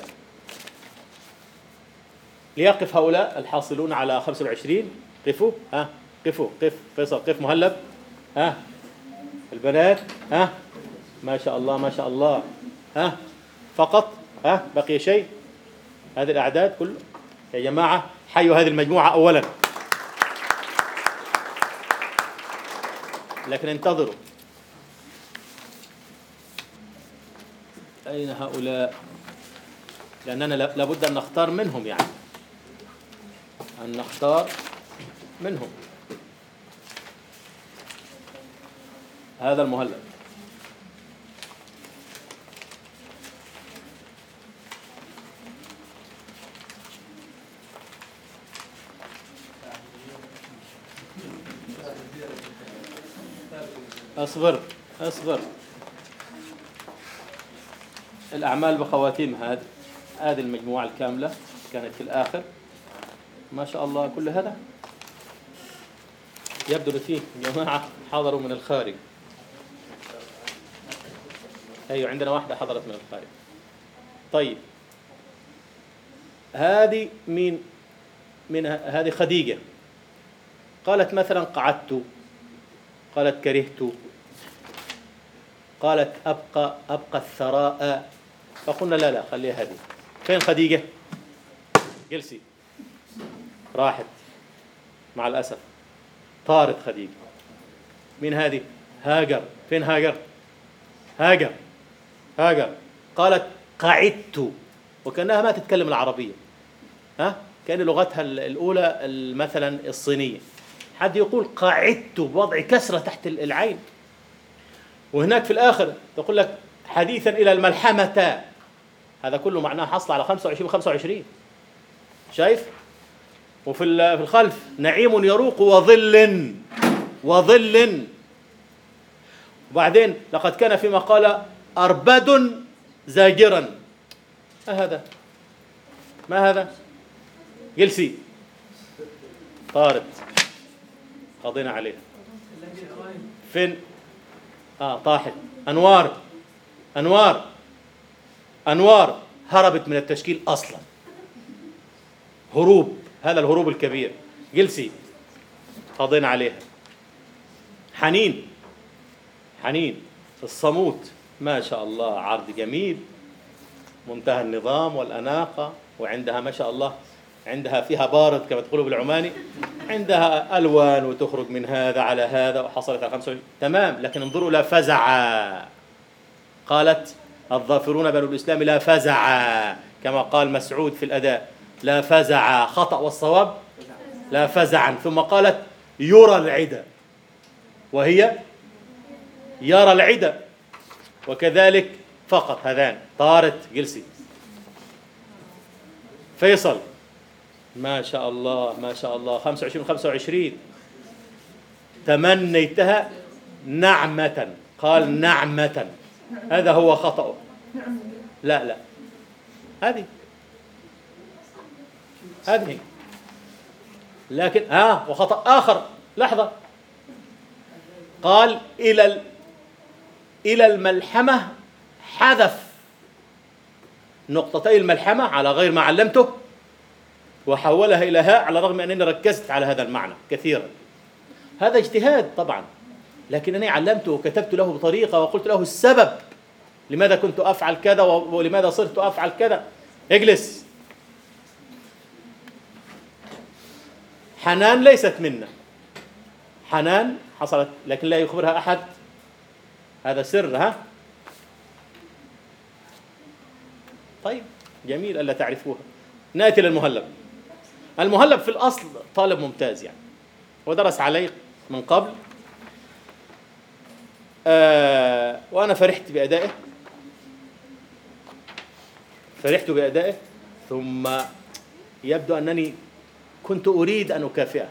ليقف هؤلاء الحاصلون على 25. قفوا، ها قفوا، قف فيصل، قف مهلب، ها البنات، ها ما شاء الله ما شاء الله، ها فقط، ها بقي شيء؟ هذه الأعداد كله يا جماعة، حيوا هذه المجموعة أولا. لكن انتظروا، أين هؤلاء؟ لأننا لابد أن نختار منهم، يعني أن نختار منهم. هذا المهلب، اصبر اصبر، الأعمال بخواتيم. هذا هذه المجموعة الكاملة كانت في الآخر. ما شاء الله كل هذا يبدو أن فيه جماعة حضروا من الخارج. أيوة عندنا واحدة حضرت من الخارج. طيب هذه مين؟ من هذه خديجة قالت مثلا قعدت، قالت كرهت، قالت أبقى الثراء، فقلنا لا خليها هذه. فين خديجة؟ جلسي، راحت مع الأسف، طارت خديجة. مين هذه؟ هاجر. فين هاجر؟ هاجر قالت قعدت، وكأنها ما تتكلم العربية، كأن لغتها الأولى مثلا الصينية. حد يقول قعدت بوضع كسرة تحت العين، وهناك في الآخر تقول لك حديثا إلى الملحمة. هذا كله معناه حصل على 25 و25. شايف؟ وفي الخلف نعيم يروق وظل. وبعدين لقد كان فيما قال أربد زاجرا. ما هذا؟ جلسي، طارت، قضينا عليها. فين؟ طاحت. أنوار هربت من التشكيل أصلا، هروب، هذا الهروب الكبير. جلسي، قضينا عليها. حنين الصموت، ما شاء الله عرض جميل، منتهى النظام والأناقة، وعندها ما شاء الله عندها فيها بارد كما تقولوا بالعماني، عندها ألوان وتخرج من هذا على هذا، وحصلت على 25 تمام. لكن انظروا، لا فزع. قالت الظافرون بنو الإسلام لا فزع، كما قال مسعود في الأداء، لا فزع، خطأ والصواب لا فزعا. ثم قالت يرى العدا، وهي يرى العدا، وكذلك فقط هذان. طارت. جلسي. فيصل، ما شاء الله 25 25. تمنيتها نعمة، قال نعمة، هذا هو خطأ. لا هذه لكن وخطأ آخر. لحظة، قال إلى الملحمة، حذف نقطتي الملحمة على غير ما علمته وحولها إلى هاء، على الرغم أنني ركزت على هذا المعنى كثيرا. هذا اجتهاد طبعا، لكنني علمته وكتبت له بطريقة وقلت له السبب لماذا كنت أفعل كذا ولماذا صرت أفعل كذا. اجلس. حنان ليست منا، حنان حصلت لكن لا يخبرها أحد، هذا سر. طيب جميل ألا تعرفوها. نأتي للمهلب. المهلب في الأصل طالب ممتاز يعني، ودرس علي من قبل، وأنا فرحت بأدائه، ثم يبدو أنني كنت أريد أن أكافئه،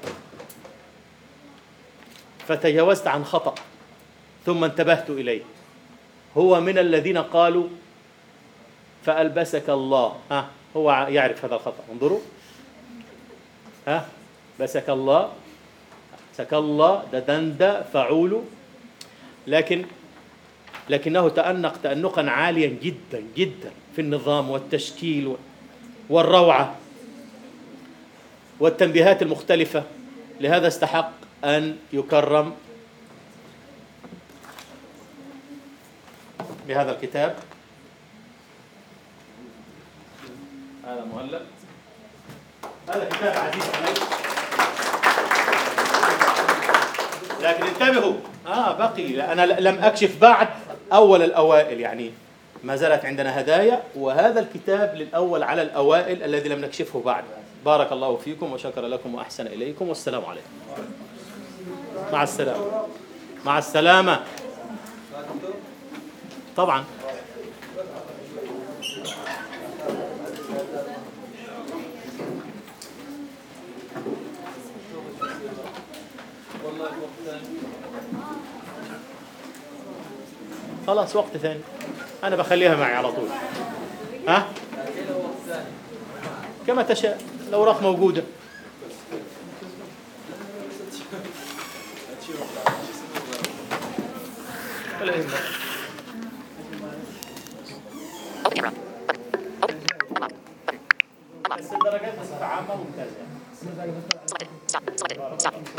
فتجاوزت عن خطأ، ثم انتبهت إليه. هو من الذين قالوا فألبسك الله. هو يعرف هذا الخطأ. انظروا، بسك الله، سك الله، دند فعول، لكنه تأنق تأنقا عاليا جدا جدا في النظام والتشكيل والروعة والتنبيهات المختلفة. لهذا استحق أن يكرم بهذا الكتاب. هذا مهلب، هذا كتاب عزيز علي، لكن انتبهوا بقي، أنا لم أكشف بعد أول الأوائل، يعني ما زالت عندنا هدايا، وهذا الكتاب للأول على الأوائل الذي لم نكشفه بعد. بارك الله فيكم وشكر لكم وأحسن إليكم، والسلام عليكم. مع السلامة. مع السلامة. طبعا. خلاص وقت ثاني، أنا بخليها معي على طول. كما تشاء، الأوراق موجودة. ولا يهمك. Open camera. Button. Open. Unlock. Button. Unlock. بس الدرجات بصفة عامة ممتازة. بس Selected. Stop. Selected. Stop. Button.